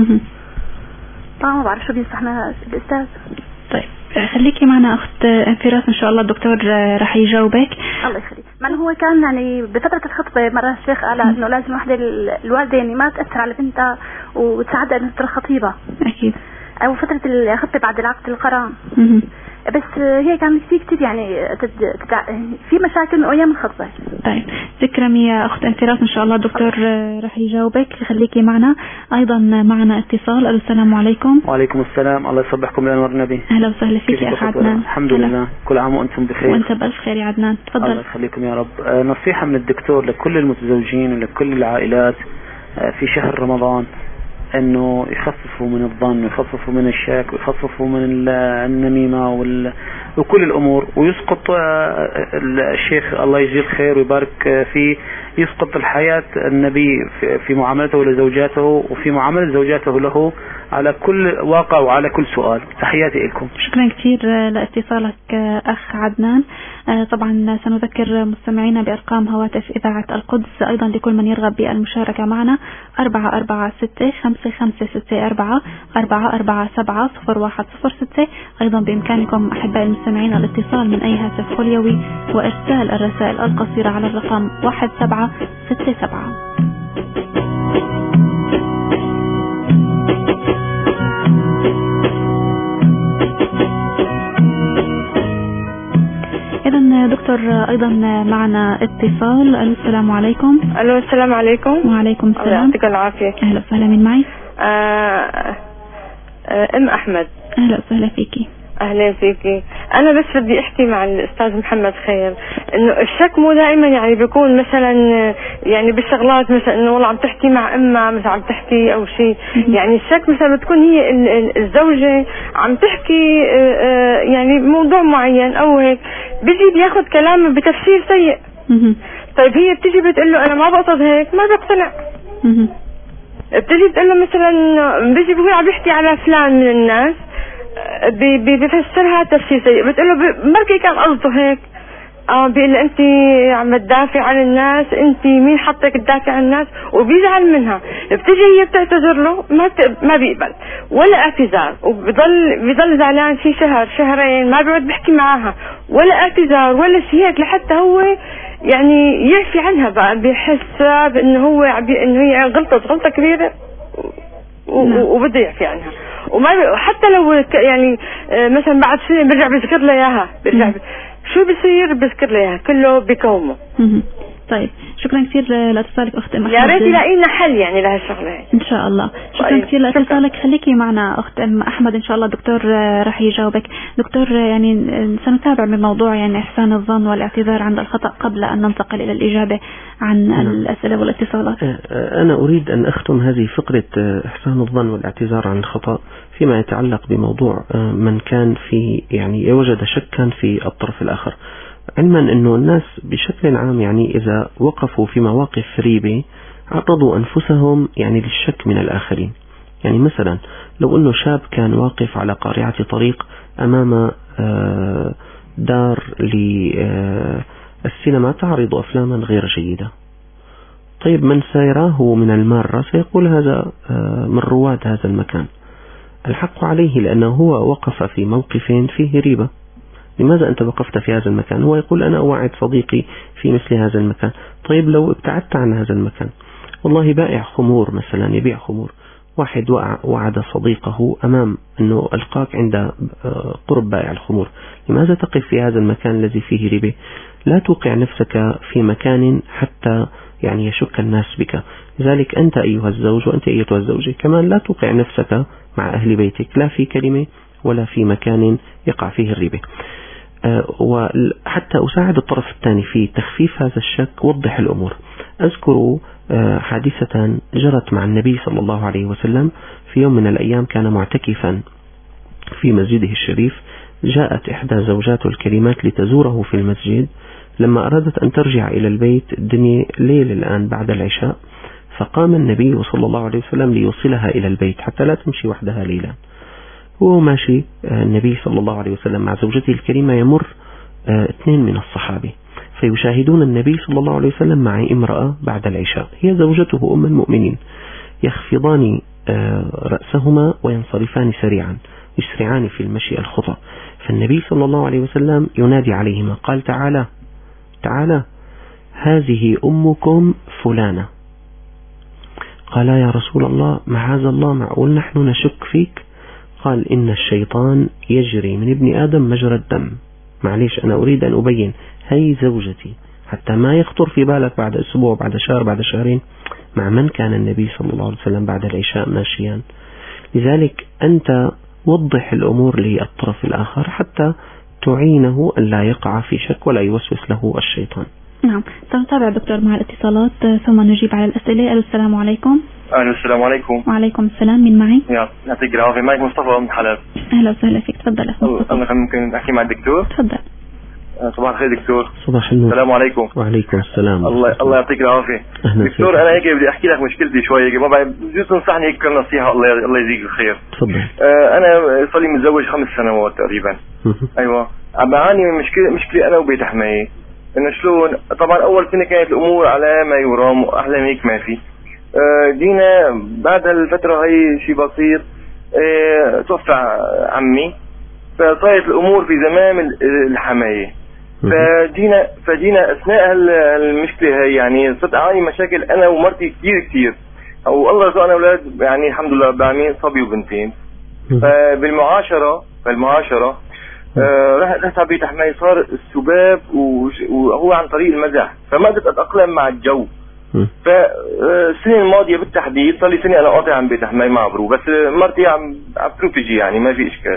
فما بعرف شو بينصحنا الأستاذ. طيب خليكي معنا أخت انفراس، إن شاء الله الدكتور رح يجاوبك. الله يخليك. من هو كان يعني بفترة الخطبة مرة الشيخ قال إنه لازم واحدة الوالدة يعني ما تأثر على بنتها وتساعدها إنها تصير خطيبة. أكيد. أو فترة الخطبة بعد العقد القران. بس هي كانت كثير يعني في مشاكل أيام الخطبة. طيب تكرمي يا أخت انفراس، إن شاء الله الدكتور رح يجاوبك. خليكي معنا. أيضا معنا اتصال. السلام عليكم. وعليكم السلام. الله يصبحكم بأنوار النبي. أهلا وسهلا فيك يا أخ عدنان. الحمد لله، كل عام وأنتم بخير. وأنت بألف خير يا عدنان. تفضل. الله يخليكم يا رب. نصيحة من الدكتور لكل المتزوجين ولكل العائلات في شهر رمضان، انه يخففوا من الظن ويخففوا من الشك ويخففوا من النميمة وكل الامور، ويسقط الشيخ الله يجزيه الخير ويبارك فيه، يسقط الحياة النبي في معاملته لزوجاته وفي معاملة زوجاته له على كل واقع وعلى كل سؤال. تحياتي لكم. شكرا كثير لاتصالك أخ عدنان. طبعا سنذكر مستمعينا بأرقام هواتف إذاعة القدس أيضا لكل من يرغب بالمشاركة معنا: 446-5564 447-0106. أيضا بإمكانكم أحبائي المستمعين الاتصال من أي هاتف خليوي وإرسال الرسائل القصيرة على الرقم 1767. إذن دكتور أيضا معنا اتصال. السلام عليكم. ألو السلام عليكم. وعليكم السلام. الله يعطيك العافية. أهلا وسهلا. من معي؟ أم أحمد. أهلا وسهلا فيكي. أهلا فيكي. أنا بس بدي أحكي مع الأستاذ محمد خير إنه الشك مو دائما يعني بيكون مثلا يعني بالشغلات، مثلا إنه والله عم تحكي مع أمها مثلا عم تحكي أو شيء، يعني الشك مثلا بتكون هي الزوجة عم تحكي يعني موضوع معين أو هيك، بيجي بياخد كلامه بتفسير سيء. طيب هي بتيجي بتقول له أنا ما بقصد هيك، ما بقتنع. بتيجي بتقول له مثلا بيجي بيقول عم يحكي على فلان من الناس بيفسرها تفسير سيء، بتقول له بركي كان قصده هيك. بيقول له انت عم تدافع عن الناس، انت مين حطك تدافع عن الناس، وبيزعل منها. بتيجي هي بتعتذر له ما بيقبل ولا اعتذار، وبيضل زعلان في شهر شهرين ما بيقعد بيحكي معاها ولا اعتذار ولا شيء هيك، لحتى هو يعني يعفي عنها بقى، بيحس بانه هو انه هي غلطة كبيرة وبده يعفي عنها. وما حتى لو يعني مثلا بعد سنة برجع بذكر لها اياها، شو بصير بذكر لها اياها، كله بكومه. طيب شكرا كثير لاتصالك اخت ام احمد. يا ريت يلاقينا حل يعني لهالشغله ان شاء الله. شكرا كثير لاتصالك. خليكي معنا اخت ام احمد، ان شاء الله الدكتور راح يجاوبك. دكتور يعني سنتابع من موضوع يعني احسان الظن والاعتذار عند الخطأ قبل ان ننتقل الى الاجابه عن الاسئله والاتصالات. انا اريد ان اختم هذه فقره احسان الظن والاعتذار عن الخطأ فيما يتعلق بموضوع من كان في يعني وجد شكا في الطرف الاخر، علما انه الناس بشكل عام يعني اذا وقفوا في مواقف ريبة عرضوا انفسهم يعني للشك من الاخرين. يعني مثلا لو انه شاب كان واقف على قارعة طريق امام دار للسينما تعرض افلاما غير جيدة، طيب من سيراه من المارة سيقول هذا من رواد هذا المكان. الحق عليه لأنه هو وقف في موقف فيه ريبة. لماذا أنت وقفت في هذا المكان؟ هو يقول أنا أوعد صديقي في مثل هذا المكان. طيب لو ابتعدت عن هذا المكان، والله بائع خمور مثلا يبيع خمور، واحد وعد صديقه أمام أنه ألقاك عند قرب بائع الخمور، لماذا تقف في هذا المكان الذي فيه ريبة؟ لا توقع نفسك في مكان حتى يعني يشك الناس بك. لذلك أنت أيها الزوج وأنت أيتها الزوجة كمان لا توقع نفسك مع أهل بيتك لا في كلمة ولا في مكان يقع فيه الريبة. وحتى أساعد الطرف الثاني في تخفيف هذا الشك وضح الأمور. أذكر حادثة جرت مع النبي صلى الله عليه وسلم في يوم من الأيام، كان معتكفا في مسجده الشريف، جاءت إحدى زوجاته الكريمات لتزوره في المسجد. لما أرادت أن ترجع إلى البيت الدنيا ليل الآن بعد العشاء، فقام النبي صلى الله عليه وسلم ليوصلها إلى البيت حتى لا تمشي وحدها ليلا. هو ماشي النبي صلى الله عليه وسلم مع زوجته الكريمة، يمر اثنين من الصحابة فيشاهدون النبي صلى الله عليه وسلم مع امرأة بعد العشاء، هي زوجته أم المؤمنين، يخفضان رأسهما وينصرفان سريعا، يسرعان في المشي الخطى. فالنبي صلى الله عليه وسلم ينادي عليهما قال تعالى تعالى هذه أمكم فلانة. قال يا رسول الله معاذ الله، معقول نحن نشك فيك؟ قال إن الشيطان يجري من ابن آدم مجرى الدم. معليش أنا أريد أن أبين هي زوجتي حتى ما يخطر في بالك بعد أسبوع بعد شهر بعد شهرين مع من كان النبي صلى الله عليه وسلم بعد العشاء ماشيا. لذلك أنت وضح الأمور للطرف الآخر حتى تعينه أن لا يقع في شك ولا يوسوس له الشيطان. نعم، سنتابع دكتور مع الاتصالات ثم نجيب على الأسئلة. السلام عليكم. السلام عليكم. وعليكم السلام، من معي؟ يعطيك العافية، معك مصطفى من حلب. أهلا وسهلا فيك، تفضل. أنا ممكن أحكي مع الدكتور؟ تفضل. صباح الخير دكتور. صباح النور. السلام عليكم. وعليكم السلام. الله يعطيك العافية. دكتور أنا هيك بدي أحكي لك مشكلتي شوي، ما بعرف بجوز تنصحني هيك كم نصيحة. الله يجزيك الخير. تفضل. أنا صار لي متزوج 5 سنوات تقريبا. أيوة، عم بعاني من مشكلة أنا وبيت حماية. إنه شلون؟ طبعا أول سنة كانت الأمور على ما يرام وأحلى من هيك ما في. جينا بعد الفترة هي شيء بسيط، توفى عمي، فصارت الأمور في زمام الحماية. فجينا أثناء المشكلة هي يعني صرت أعاني مشاكل أنا ومرتي كتير، أو الله رزقنا أولاد يعني الحمد لله بعمين صبي وبنتين. فالمعاشرة رحت على بيت حماية، صار السباب وهو عن طريق المزح، فما قدرت أتأقلم مع الجو. فالسنة الماضية بالتحديد صار لي سنة أنا قاطع عن بيت حماية مع برو، بس مرتي عم تجي يعني ما في إشكال.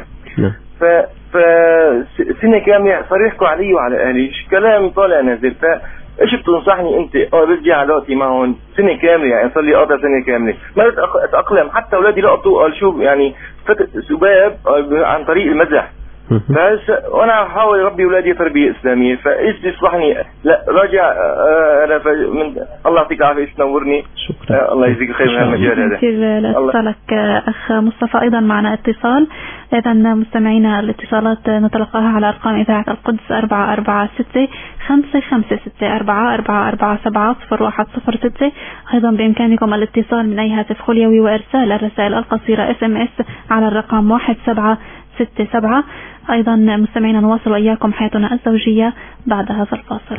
فسنة كاملة صار يحكوا علي وعلى أهلي كلام طالع نازل. فإيش بتنصحني أنت؟ برجع علاقتي معهم سنة كاملة، يعني صار لي قاطع سنة كاملة ما أتأقلم. حتى أولادي لقطوا قال شو يعني سباب عن طريق المزح. وانا احاول اربي اولادي تربيه اسلاميه. فايش تنصحني؟ لا راجع انا من الله يعطيك العافيه، تنورني. شكرا. الله يجزيك خير من هالمجال هذا. كثير لاتصالك اخ مصطفى. ايضا معنا اتصال. اذا مستمعينا الاتصالات نتلقاها على ارقام اذاعه القدس 446 556 4447 0106. ايضا بامكانكم الاتصال من اي هاتف خليوي وارسال الرسائل القصيره SMS على الرقم 1767. أيضا مستمعينا نواصل وإياكم حياتنا الزوجية بعد هذا الفاصل.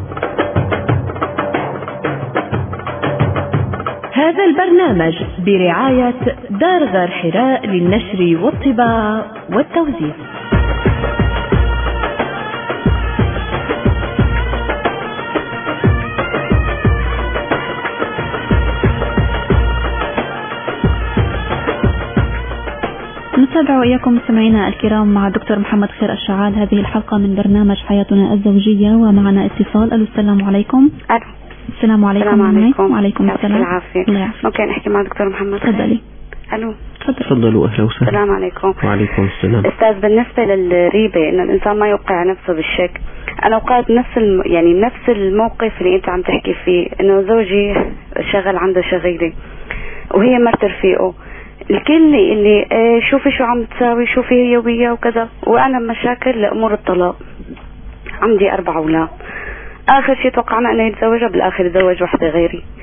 هذا البرنامج برعاية دار غار حراء للنشر والطباعة والتوزيع. نتابع وإياكم مستمعينا الكرام مع الدكتور محمد خير الشعال هذه الحلقة من برنامج حياتنا الزوجية، ومعنا اتصال. السلام عليكم. السلام عليكم. وعليكم السلام. العافية. ممكن أحكي مع الدكتور محمد؟ تفضلي. ألو. تفضلوا. أهلا وسهلا. السلام عليكم. وعليكم السلام. أستاذ، بالنسبة للريبة إن الإنسان ما يوقع نفسه بالشك، أنا وقعت نفس الموقف اللي أنت عم تحكي فيه، إنه زوجي شغل عنده شغيلة وهي مرت رفيقه، الكل اللي شوفي شو عم تساوي، شوفي هي وياه وكذا، وأنا مشاكل لأمور الطلاق. عندي 4 أولاد. آخر شيء توقعنا أنه يتزوجها، بالآخر يتزوج واحدة غيري.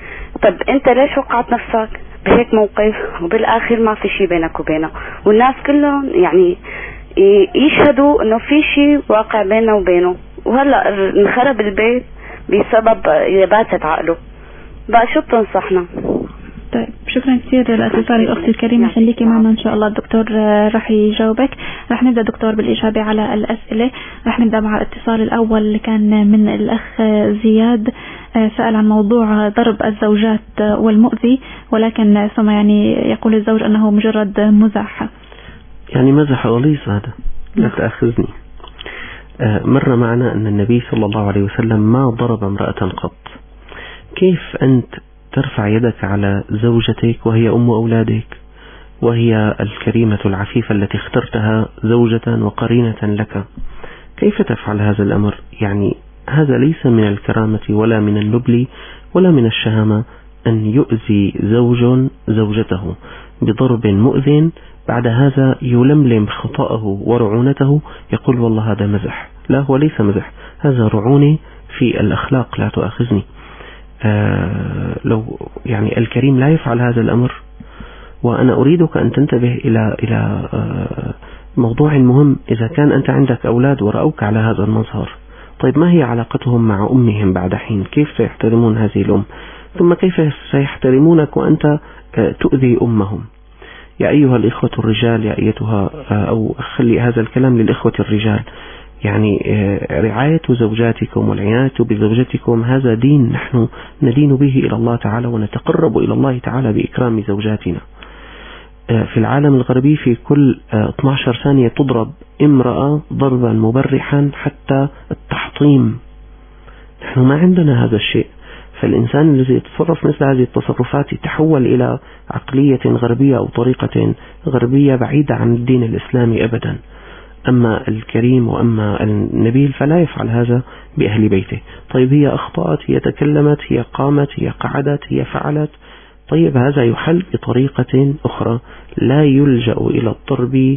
طب انت ليش وقعت نفسك بهيك موقف وبالاخر ما في شيء بينك وبينه، والناس كلهم يعني يشهدوا انه في شيء واقع بيننا وبينه، وهلا انخرب البيت بسبب يباتت عقله. بقى شو بتنصحنا؟ طيب شكرا كثير لاتصالي اختي الكريمه، خليكي معنا ان شاء الله الدكتور راح يجاوبك. راح نبدا دكتور بالاجابه على الاسئله. راح نبدا مع الاتصال الاول اللي كان من الاخ زياد، سأل عن موضوع ضرب الزوجات والمؤذي، ولكن ثم يعني يقول الزوج انه مجرد مزاح. يعني مزح غليظ هذا، لا تأخذني. مر معنا أن النبي صلى الله عليه وسلم ما ضرب امرأة قط. كيف أنت ترفع يدك على زوجتك وهي أم أولادك، وهي الكريمة العفيفة التي اخترتها زوجة وقرينة لك؟ كيف تفعل هذا الأمر؟ يعني هذا ليس من الكرامة ولا من النبل ولا من الشهامة أن يؤذي زوج زوجته بضرب مؤذٍ، بعد هذا يلملم خطأه ورعونته يقول والله هذا مزح. لا، هو ليس مزح، هذا رعونة في الأخلاق، لا تؤاخذني. لو يعني الكريم لا يفعل هذا الأمر. وأنا أريدك أن تنتبه إلى موضوع مهم. إذا كان أنت عندك أولاد ورأوك على هذا المظهر، طيب ما هي علاقتهم مع أمهم بعد حين؟ كيف سيحترمون هذه الأم؟ ثم كيف سيحترمونك وأنت تؤذي أمهم؟ يا أيها الإخوة الرجال، يا أيتها، أو خلي هذا الكلام للإخوة الرجال، يعني رعاية زوجاتكم والعناية بزوجتكم هذا دين نحن ندين به إلى الله تعالى، ونتقرب إلى الله تعالى بإكرام زوجاتنا. في العالم الغربي في كل 12 ثانية تضرب امرأة ضربا مبرحا حتى التحطيم. نحن ما عندنا هذا الشيء. فالإنسان الذي يتصرف مثل هذه التصرفات يتحول إلى عقلية غربية أو طريقة غربية بعيدة عن الدين الإسلامي أبدا. أما الكريم وأما النبيل فلا يفعل هذا بأهل بيته. طيب هي أخطأت، هي تكلمت، هي قامت، هي قعدت، هي فعلت، طيب هذا يحل بطريقة أخرى. لا يلجأ إلى الضرب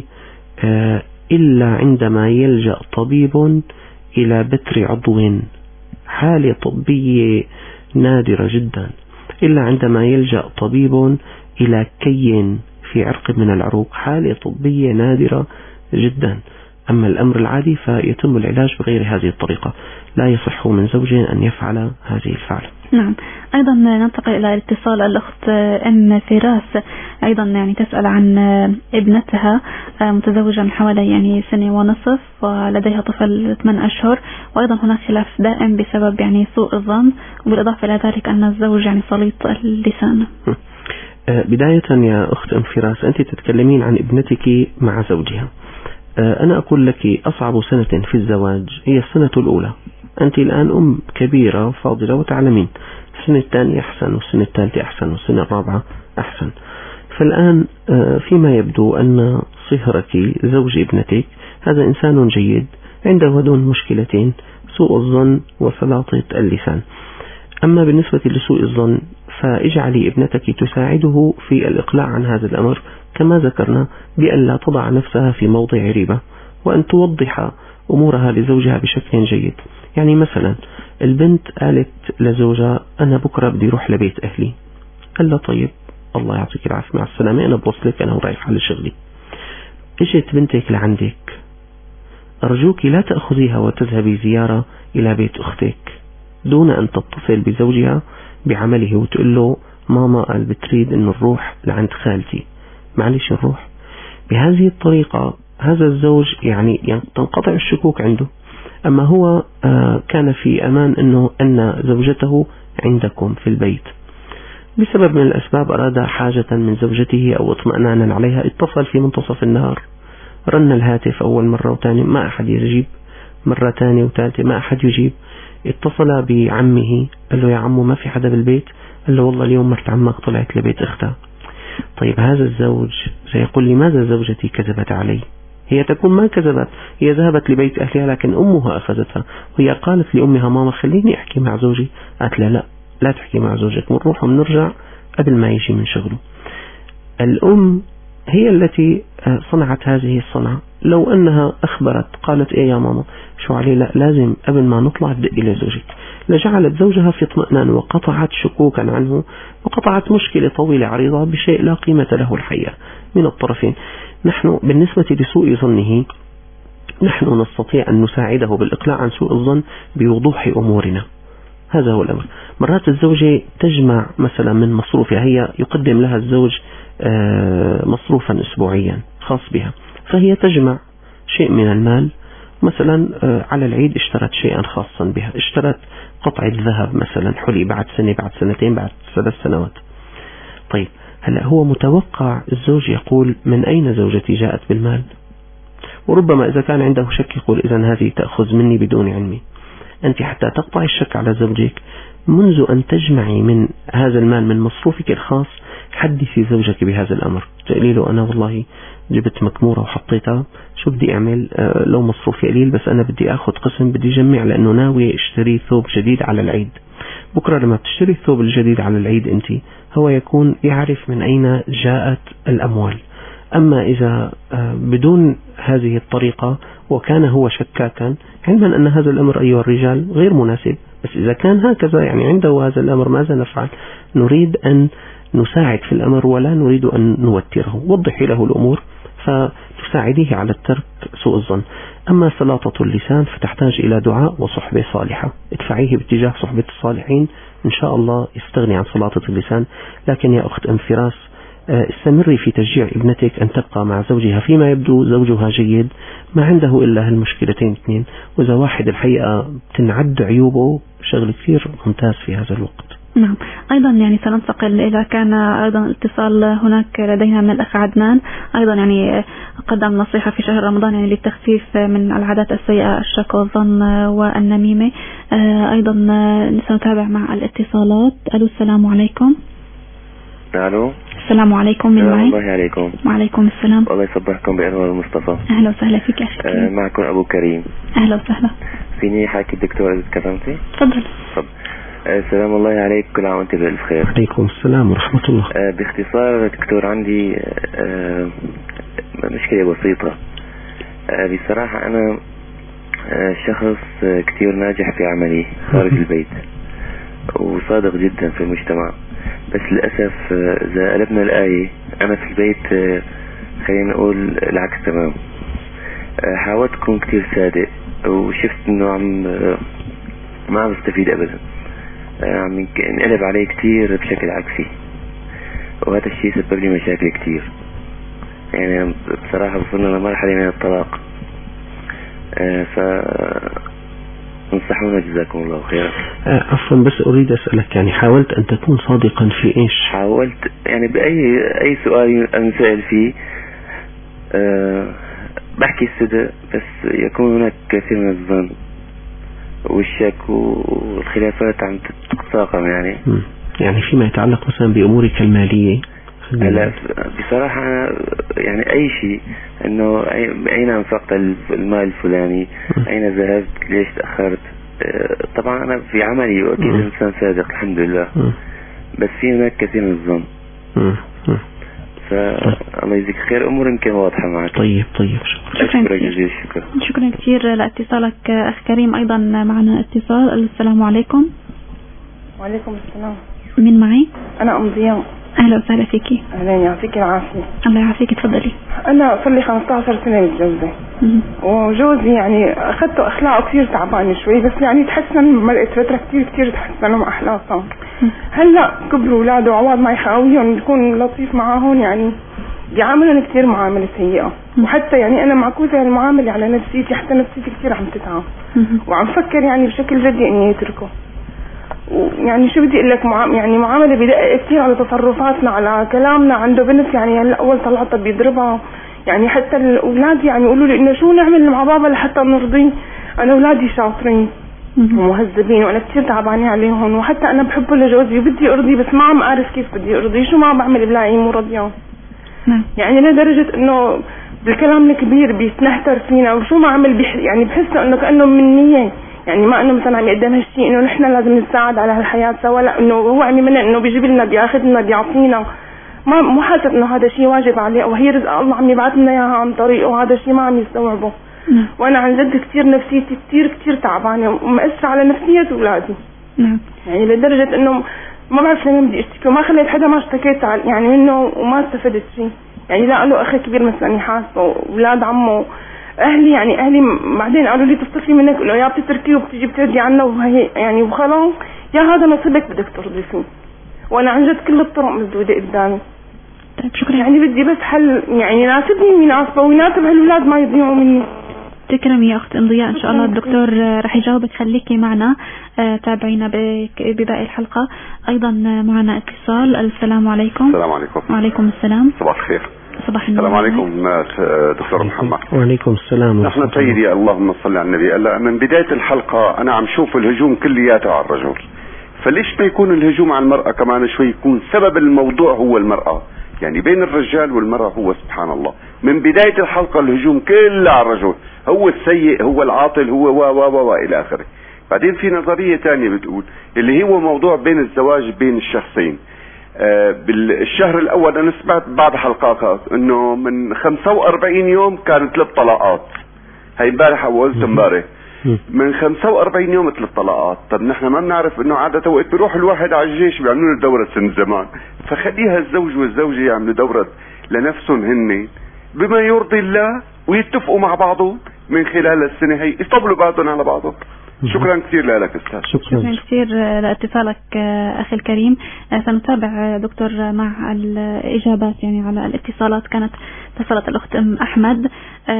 إلا عندما يلجأ طبيب إلى بتر عضو، حالة طبية نادرة جدا، إلا عندما يلجأ طبيب إلى كي في عرق من العروق، حالة طبية نادرة جدا. أما الأمر العادي فيتم العلاج بغير هذه الطريقة. لا يصح من زوج أن يفعل هذه الفعلة. نعم. أيضا ننتقل إلى اتصال الأخت أم فراس، أيضا يعني تسأل عن ابنتها متزوجة من حوالي يعني 1.5 سنة ولديها طفل 8 أشهر، وأيضا هناك خلاف دائم بسبب يعني سوء الظن، وبالإضافة إلى ذلك أن الزوج يعني سليط اللسان. بداية يا أخت أم فراس، أنت تتكلمين عن ابنتك مع زوجها. أنا أقول لك أصعب سنة في الزواج هي السنة الأولى. أنت الآن أم كبيرة فاضلة وتعلمين، السنة الثانية أحسن، والسنة الثالثة أحسن، والسنة الرابعة أحسن. فالآن فيما يبدو أن صهرك زوج ابنتك هذا إنسان جيد عنده دون مشكلتين، سوء الظن وسلاطة اللسان. أما بالنسبة لسوء الظن فاجعلي ابنتك تساعده في الإقلاع عن هذا الأمر كما ذكرنا، بأن لا تضع نفسها في موضع ريبة، وأن توضح أمورها لزوجها بشكل جيد. يعني مثلا البنت قالت لزوجها أنا بكرة بدي أروح لبيت أهلي، قال له طيب الله يعطيك العافية مع السلامة، أنا بوصلك، أنا رايح على شغلي. اجت بنتك لعندك، أرجوك لا تأخذيها وتذهبي زيارة إلى بيت أختك دون أن تتصل بزوجها بعمله وتقول له ماما قال بتريد أن نروح لعند خالتي، معلش نروح. بهذه الطريقة هذا الزوج يعني تنقطع الشكوك عنده. أما هو كان في أمان أن زوجته عندكم في البيت، بسبب من الأسباب أراد حاجة من زوجته أو اطمئنانا عليها، اتصل في منتصف النهار، رن الهاتف أول مرة وثانية ما أحد يجيب، مرة ثانية وثالثة ما أحد يجيب، اتصل بعمه قال له يا عمو ما في حدا بالبيت، قال له والله اليوم مرت عمك طلعت لبيت أختها. طيب هذا الزوج سيقول لماذا زوجتي كذبت علي؟ هي تكون ما كذبت، هي ذهبت لبيت أهلها لكن أمها أخذتها، وهي قالت لأمها ماما خليني أحكي مع زوجي، قالت لا تحكي مع زوجك، ونروح ونرجع قبل ما يجي من شغله. الأم هي التي صنعت هذه الصنعة، لو أنها أخبرت قالت إيه يا ماما شو علي، لا لازم قبل ما نطلع تدقي لزوجك، لجعلت زوجها في اطمئنان وقطعت شكوكا عنه وقطعت مشكلة طويلة عريضة بشيء لا قيمة له الحقيقة من الطرفين. نحن بالنسبة لسوء ظنه نحن نستطيع أن نساعده بالإقلاع عن سوء الظن بوضوح أمورنا، هذا هو الأمر. مرات الزوجة تجمع مثلا من مصروفها، هي يقدم لها الزوج مصروفا أسبوعيا خاص بها، فهي تجمع شيء من المال، مثلا على العيد اشترت شيئا خاصا بها، اشترت قطعة ذهب مثلا حلي بعد سنة بعد سنتين بعد 3 سنوات. طيب هلأ هو متوقع الزوج يقول من أين زوجتي جاءت بالمال؟ وربما إذا كان عنده شك يقول إذن هذه تأخذ مني بدون علمي. أنت حتى تقطع الشك على زوجك منذ أن تجمعي من هذا المال من مصروفك الخاص حدثي زوجك بهذا الأمر، تقولي له أنا والله جبت مكمورة وحطيتها، شو بدي أعمل؟ لو مصروفي قليل بس أنا بدي أخذ قسم، بدي جمع لأنه ناوي اشتري ثوب جديد على العيد. بكرة لما بتشتري الثوب الجديد على العيد أنت هو يكون يعرف من أين جاءت الأموال. أما إذا بدون هذه الطريقة وكان هو شكاكا، علما أن هذا الأمر أيها الرجال غير مناسب، بس إذا كان هكذا يعني عنده هذا الأمر ماذا نفعل؟ نريد أن نساعد في الأمر ولا نريد أن نوتره. وضحي له الأمور فتساعديه على الترك سوء الظن. أما سلاطة اللسان فتحتاج إلى دعاء وصحبة صالحة، ادفعيه باتجاه صحبة الصالحين إن شاء الله يستغني عن سلاطة اللسان. لكن يا أخت أم فراس استمري في تشجيع ابنتك أن تبقى مع زوجها، فيما يبدو زوجها جيد، ما عنده إلا هالمشكلتين 2، وإذا واحد الحقيقة تنعد عيوبه شغل كثير ممتاز في هذا الوقت. نعم. أيضا يعني سننتقل إلى كان أيضا اتصال هناك لدينا من الأخ عدنان، أيضا يعني قدم نصيحة في شهر رمضان يعني للتخفيف من العادات السيئة الشك والظن والنميمة. أيضا سنتابع مع الاتصالات. ألو السلام عليكم. ألو السلام عليكم، من معي؟ الله عليكم. وعليكم السلام. الله يصبحكم بأنوار المصطفى. أهلا وسهلا فيك أخي. معكم أبو كريم. أهلا وسهلا. فيني حاكي الدكتور إذا تكلمتي؟ تفضل. السلام الله عليك، كل عام وانت بألف خير. عليكم السلام ورحمة الله. باختصار دكتور عندي مشكلة بسيطة. بصراحة أنا شخص كتير ناجح في عملي خارج البيت وصادق جدا في المجتمع، بس للأسف إذا قلبنا الآية أنا في البيت خلينا نقول العكس تمام. حاولت أكون كتير صادق وشفت إنه ما عم بستفيد أبدا، عم ينقلب علي كتير بشكل عكسي، وهذا الشيء سبب لي مشاكل كتير. يعني بصراحة وصلنا لمرحلة من الطلاق، انصحونا جزاكم الله خيرا. عفوا بس أريد أسألك، يعني حاولت أن تكون صادقا في إيش؟ حاولت يعني بأي سؤال أنسأل فيه بحكي الصدق، بس يكون هناك كثير من الظن والشك والخلافات عم تتفاقم يعني فيما يتعلق مثلا بأمورك المالية. لا بصراحة أنا يعني أي شيء إنه أين أنفقت المال الفلاني، أين ذهبت، ليش تأخرت. طبعا أنا في عملي وأكيد إنسان صادق الحمد لله، بس في هناك كثير من الظن. فالله يجزيك خير، أمور يمكن واضحة معك. طيب شكرا جزيلا. شكرا كثير لاتصالك أخ كريم. أيضا معنا اتصال. السلام عليكم. وعليكم السلام. من معي؟ أنا أم ضياء. أهلا وسهلا فيكي. أهلا، يعطيك العافية. الله يعافيك، تفضلي. أنا صار لي 15 سنة متجوزة، وجوزي يعني أخذته أخلاقه كثير تعبانة شوي، بس يعني تحسن، مرقت فترة كثير تحسنوا مع أخلاقهم. هلا كبروا أولاده وعوض ما يحاولون يكون لطيف معاهم، يعني بيعاملون كثير معاملة سيئة. وحتى يعني أنا معكوسة المعاملة على نفسيتي، حتى نفسيتي كثير عم تتعب، وعم فكر يعني بشكل جدي إني يتركه. يعني شو بدي اقول لك، يعني معامله بدقق كثير على تصرفاتنا، على كلامنا. عنده بنت يعني هلا اول طلعتها بيضربها، يعني حتى الاولاد يعني يقولوا لي انه شو نعمل مع بابا لحتى نرضيه. انا اولادي شاطرين ومهذبين وانا كثير تعبانه عليهم، وحتى انا بحبه لجوزي وبدي ارضيه، بس ما عم اعرف كيف بدي ارضيه، شو ما بعمل بلاقيه مو راضيان. يعني لدرجه انه بالكلام الكبير بيتنهتر فينا، وشو ما عمل يعني بحس انه كانه من نيه، يعني ما انه مثلا عم يقدم هالشيء انه نحن لازم نساعد على هالحياه سوا، لا انه هو عم يمنع، انه بيجيب لنا، بياخذ لنا، بيعطينا. مو حاسة انه هذا شيء واجب عليه او هي رزق الله عم يبعث لنا اياها عن طريقه، وهذا شيء ما عم يستوعبه. وانا عن جد كثير نفسيتي كثير تعبانة ومأثرة على نفسية اولادي. يعني لدرجة انه ما بعرف لمين بدي اشتكي، وما خليت حدا ما اشتكيت يعني منه وما استفدت شيء. يعني لا له اخي كبير مثلا يحاسبه، اولاد عمه، اهلي. يعني اهلي بعدين قالوا لي تصطفي منك انه يا بتتركي وبتيجي بترجي عنا وهي يعني وخلاص، يا هذا نصيبك بدك ترضي فيه. وانا عن جد كل الطرق مسدودة قدامي. طيب شكرا. يعني بدي بس حل يعني يناسبني ويناسبه ويناسب هالولاد ما يضيعوا مني. تكرمي يا أخت انضياء. إن شاء الله الدكتور رح يجاوبك، خليكي معنا تابعينا بباقي الحلقة. أيضا معنا اتصال. السلام عليكم. السلام عليكم. وعليكم السلام. صباح الخير. صباح النور. السلام عليكم دكتور محمد. وعليكم السلام. نحن سيدي اللهم صل على النبي. من بداية الحلقة أنا عم شوف الهجوم كلياته على الرجل، فليش ما يكون الهجوم على المرأة كمان شوي؟ يكون سبب الموضوع هو المرأة، يعني بين الرجال والمرأة هو سبحان الله من بداية الحلقة الهجوم كله على الرجل، هو السيء، هو العاطل، هو و إلى آخره. بعدين في نظرية تانية بتقول اللي هو موضوع بين الزواج بين الشخصين. بالشهر الأول أنا سمعت بعض حلقات إنه من 45 يوم كانت 3 طلاقات. هاي امبارح أو قلت امبارح من 45 يوم 3 طلاقات. طب نحن ما بنعرف إنه عادة وقت بيروح الواحد على الجيش بيعملوا له دورة سن زمان، فخليها الزوج والزوجة يعملوا دورة لنفسهم هن بما يرضي الله ويتفقوا مع بعضهم من خلال السنة هي يطبلوا بعضهم على بعضهم. شكرا كثير لك أستاذ. شكرا كثير لاتصالك أخي الكريم. سنتابع دكتور مع الإجابات يعني على الاتصالات. كانت اتصلت الأخت أم أحمد،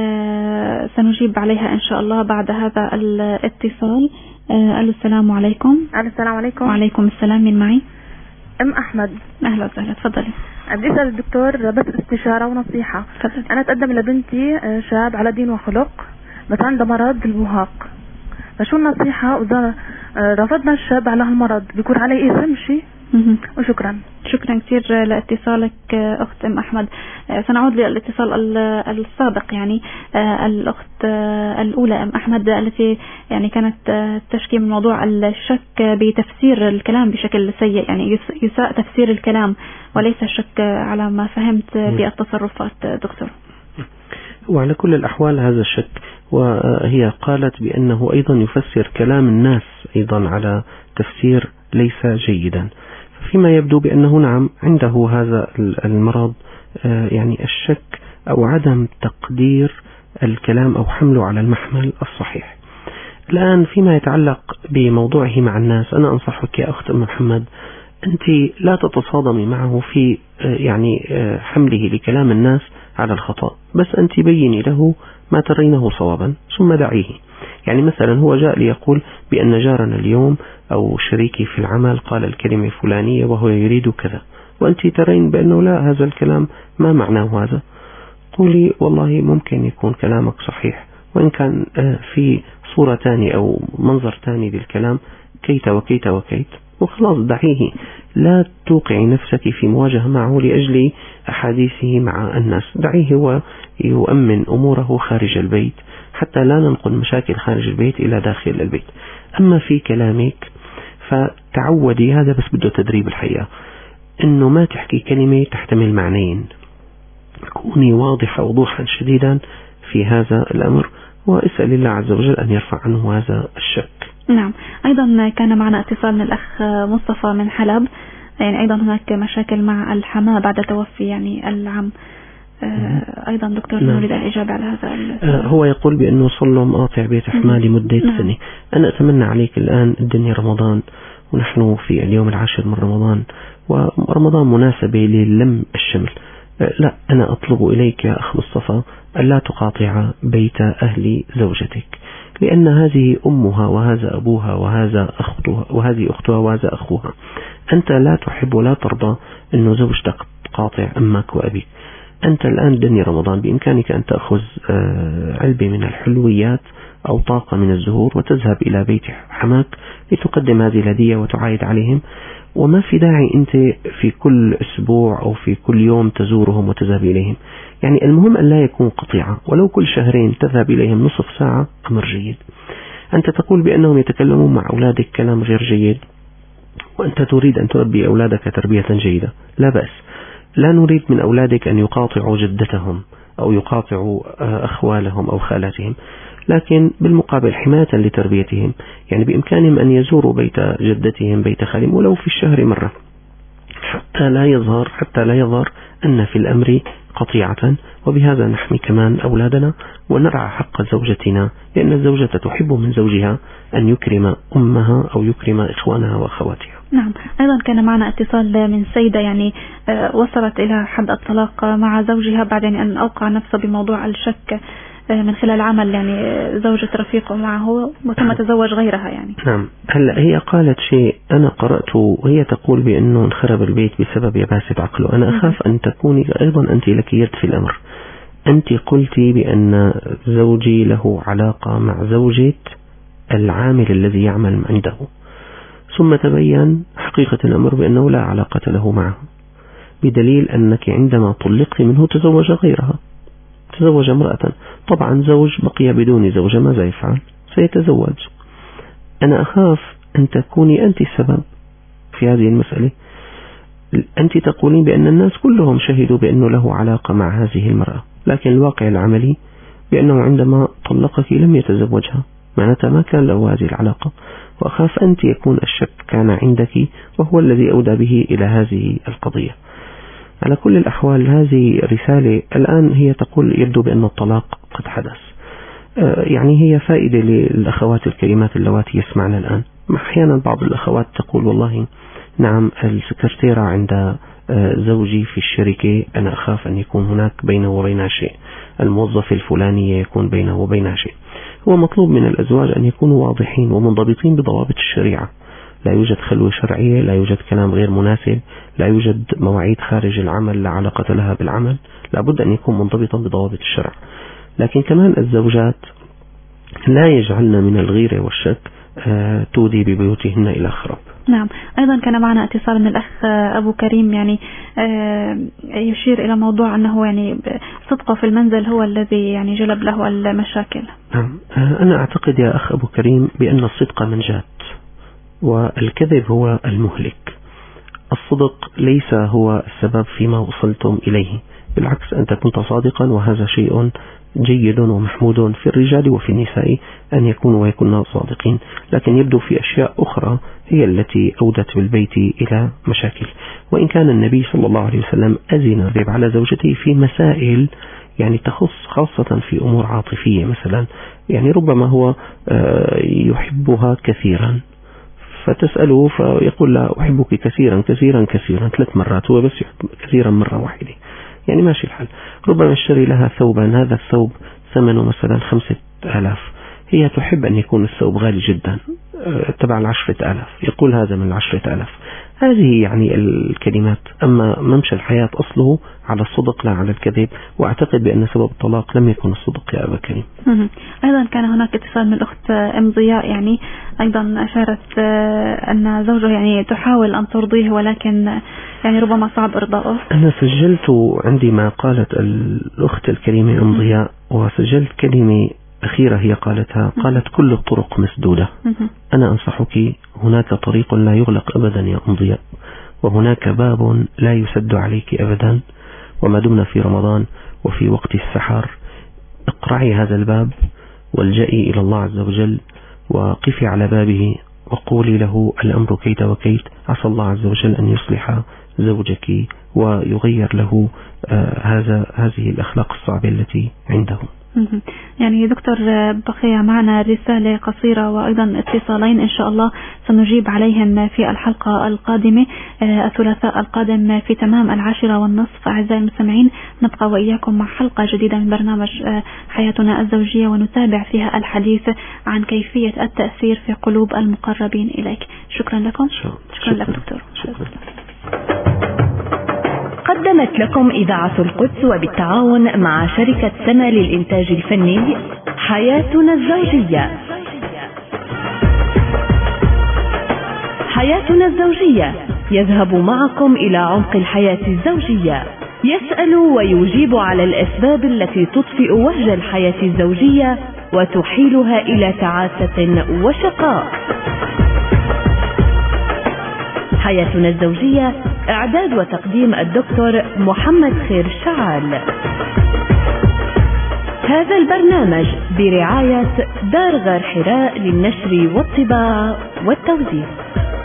سنجيب عليها إن شاء الله بعد هذا الاتصال. السلام عليكم. السلام عليكم. وعليكم السلام. من معي؟ أم أحمد. أهلا وسهلا. تفضلي. بدي أسأل الدكتور بس استشارة ونصيحة. فضل. أنا أتقدم لبنتي شاب على دين وخلق بس عنده مرض المهاق، فشو النصيحة إذا رفضنا الشاب على هالمرض بيكون عليه إثم شيء؟ وشكرا. شكرا كثير لاتصالك أخت أم أحمد. سنعود للاتصال السابق يعني الأخت الأولى أم أحمد التي يعني كانت تشكي من موضوع الشك بتفسير الكلام بشكل سيء، يعني يساء تفسير الكلام وليس الشك على ما فهمت بالتصرفات دكتور. وعلى كل الأحوال هذا الشك، وهي قالت بأنه أيضا يفسر كلام الناس أيضا على تفسير ليس جيدا، فيما يبدو بأنه نعم عنده هذا المرض، يعني الشك أو عدم تقدير الكلام أو حمله على المحمل الصحيح. الآن فيما يتعلق بموضوعه مع الناس، أنا أنصحك يا أخت أم محمد أنت لا تتصادمي معه في يعني حمله لكلام الناس على الخطأ، بس أنت بيني له ما ترينه صوابا ثم دعيه. يعني مثلا هو جاء ليقول بأن جارنا اليوم أو شريكي في العمل قال الكلمة الفلانية وهو يريد كذا، وأنت ترين بأنه لا، هذا الكلام ما معناه هذا. قولي والله ممكن يكون كلامك صحيح، وإن كان في صورة تانية أو منظر تاني للكلام كيت وكيت وكيت، وخلاص دعيه. لا توقعي نفسك في مواجهة معه لأجل أحاديثه مع الناس، دعيه ويؤمن أموره خارج البيت حتى لا ننقل مشاكل خارج البيت إلى داخل البيت. أما في كلامك فتعودي، هذا بس بده تدريب الحقيقة، إنه ما تحكي كلمة تحتمل معنيين، كوني واضحة وضوحا شديدا في هذا الأمر، واسأل الله عز وجل أن يرفع عنه هذا الشك. نعم. أيضا كان معنا اتصال من الأخ مصطفى من حلب، يعني أيضا هناك مشاكل مع الحماة بعد توفي يعني العم. أيضا دكتور نريد الإجابة على هذا. هو يقول بأنه صار له مقاطع بيت حماه لمدة سنة. أنا أتمنى عليك الآن الدنيا رمضان ونحن في اليوم 10 من رمضان، ورمضان مناسبة للم الشمل. لا، أنا أطلب إليك يا أخ مصطفى ألا تقاطع بيت أهل زوجتك، لأن هذه أمها وهذا أبوها وهذا أختها وهذه أختها وهذا أخوها. أنت لا تحب ولا ترضى أنه زوجتك تقاطع أمك وأبيك. أنت الآن دنيا رمضان بإمكانك أن تأخذ علبة من الحلويات أو طاقة من الزهور وتذهب إلى بيت حماك لتقدم هذه الهدية وتعايد عليهم، وما في داعي أنت في كل أسبوع أو في كل يوم تزورهم وتذهب إليهم. يعني المهم أن لا يكون قطيعة، ولو كل شهرين تذهب إليهم نصف ساعة أمر جيد. أنت تقول بأنهم يتكلمون مع أولادك كلام غير جيد، وأنت تريد أن تربي أولادك تربية جيدة، لا بأس. لا نريد من أولادك أن يقاطعوا جدتهم أو يقاطعوا أخوالهم أو خالاتهم، لكن بالمقابل حماية لتربيتهم، يعني بإمكانهم أن يزوروا بيت جدتهم بيت خالهم ولو في الشهر مرة، حتى لا يظهر أن في الأمر قطيعة. وبهذا نحمي كمان أولادنا ونرعى حق زوجتنا، لأن الزوجة تحب من زوجها أن يكرم أمها أو يكرم إخوانها وأخواتها. نعم. أيضا كان معنا اتصال من سيدة يعني وصلت إلى حد الطلاق مع زوجها بعد أن أوقع نفسه بموضوع الشك من خلال عمل يعني زوجة رفيقه معه وثم تزوج غيرها يعني. نعم. هلا هي قالت شيء أنا قرأته وهي تقول بأنه انخرب البيت بسبب يباسة عقله. أنا أخاف أن تكوني أيضا أنت لك يد في الأمر. أنت قلتي بأن زوجي له علاقة مع زوجة العامل الذي يعمل عنده، ثم تبين حقيقة الأمر بأنه لا علاقة له معه، بدليل أنك عندما طلقت منه تزوج غيرها، تزوج امرأة. طبعا زوج بقي بدون زوجة ماذا يفعل؟ سيتزوج. أنا أخاف أن تكوني أنت السبب في هذه المسألة. أنت تقولين بأن الناس كلهم شهدوا بأنه له علاقة مع هذه المرأة، لكن الواقع العملي بأنه عندما طلقك لم يتزوجها، معناتها ما كان له هذه العلاقة. وأخاف أنت يكون الشك كان عندك وهو الذي أودى به إلى هذه القضية. على كل الأحوال هذه رسالة الآن هي تقول يبدو بأن الطلاق قد حدث. يعني هي فائدة للأخوات الكريمات اللواتي يسمعن الآن. أحيانا بعض الأخوات تقول والله نعم السكرتيرة عند زوجي في الشركة أنا أخاف أن يكون هناك بينه وبينها شيء، الموظف الفلاني يكون بينه وبينها شيء. هو مطلوب من الأزواج أن يكونوا واضحين ومنضبطين بضوابط الشريعة. لا يوجد خلوة شرعية، لا يوجد كلام غير مناسب، لا يوجد مواعيد خارج العمل لا علاقة لها بالعمل، لابد أن يكون منضبطا بضوابط الشرع. لكن كمان الزوجات لا يجعلن من الغيرة والشك تودي ببيوتهن إلى خراب. نعم. أيضا كان معنا اتصال من الأخ أبو كريم يعني يشير إلى موضوع أنه يعني صدقه في المنزل هو الذي يعني جلب له المشاكل. نعم. أنا أعتقد يا أخ أبو كريم بأن الصدق منجاة والكذب هو المهلك. الصدق ليس هو السبب فيما وصلتم إليه، بالعكس أنت كنت صادقا وهذا شيء جيد ومحمود في الرجال وفي النساء أن يكونوا ويكونوا صادقين، لكن يبدو في أشياء أخرى هي التي أودت بالبيت إلى مشاكل. وإن كان النبي صلى الله عليه وسلم أذن الرب على زوجته في مسائل يعني تخص خاصة في أمور عاطفية مثلا، يعني ربما هو يحبها كثيرا فتسأله فيقول لا أحبك كثيرا كثيرا كثيرا 3 مرات، هو بس يحب كثيرا مرة واحدة، يعني ماشي الحال. ربما اشتري لها ثوبا، هذا الثوب ثمنه مثلا 5000، هي تحب أن يكون الثوب غالي جدا تبع 10,000، يقول هذا من 10,000. هذه يعني الكلمات. أما ممشى الحياة أصله على الصدق لا على الكذب، وأعتقد بأن سبب الطلاق لم يكن الصدق يا أبا كريم. أيضا كان هناك اتصال من الأخت أم ضياء يعني أيضا أشارت أن زوجه يعني تحاول أن ترضيه ولكن يعني ربما صعب إرضاؤه. أنا سجلت عندي ما قالت الأخت الكريمة أم ضياء، وسجلت كلمة أخيرة هي قالتها، قالت كل الطرق مسدودة. أنا أنصحك هناك طريق لا يغلق أبدا يا أم ضياء، وهناك باب لا يسد عليك أبدا، وما دمنا في رمضان وفي وقت السحر اقرعي هذا الباب والجئي إلى الله عز وجل وقفي على بابه وقولي له الأمر كيت وكيت، عسى الله عز وجل أن يصلح زوجك ويغير له هذه الأخلاق الصعبة التي عنده. يعني دكتور بقي معنا رسالة قصيرة وأيضا اتصالين إن شاء الله سنجيب عليهم في الحلقة القادمة الثلاثاء القادم في تمام 10:30. أعزائي المستمعين نبقى وإياكم مع حلقة جديدة من برنامج حياتنا الزوجية، ونتابع فيها الحديث عن كيفية التأثير في قلوب المقربين إليك. شكرا لكم. شكرا لك دكتور. قدمت لكم إذاعة القدس وبالتعاون مع شركة سما للإنتاج الفني حياتنا الزوجية. حياتنا الزوجية يذهب معكم إلى عمق الحياة الزوجية، يسأل ويجيب على الأسباب التي تطفئ وهج الحياة الزوجية وتحيلها إلى تعاسة وشقاء. حياتنا الزوجية، إعداد وتقديم الدكتور محمد خير الشعال. هذا البرنامج برعاية دار غار حراء للنشر والطباعة والتوزيع.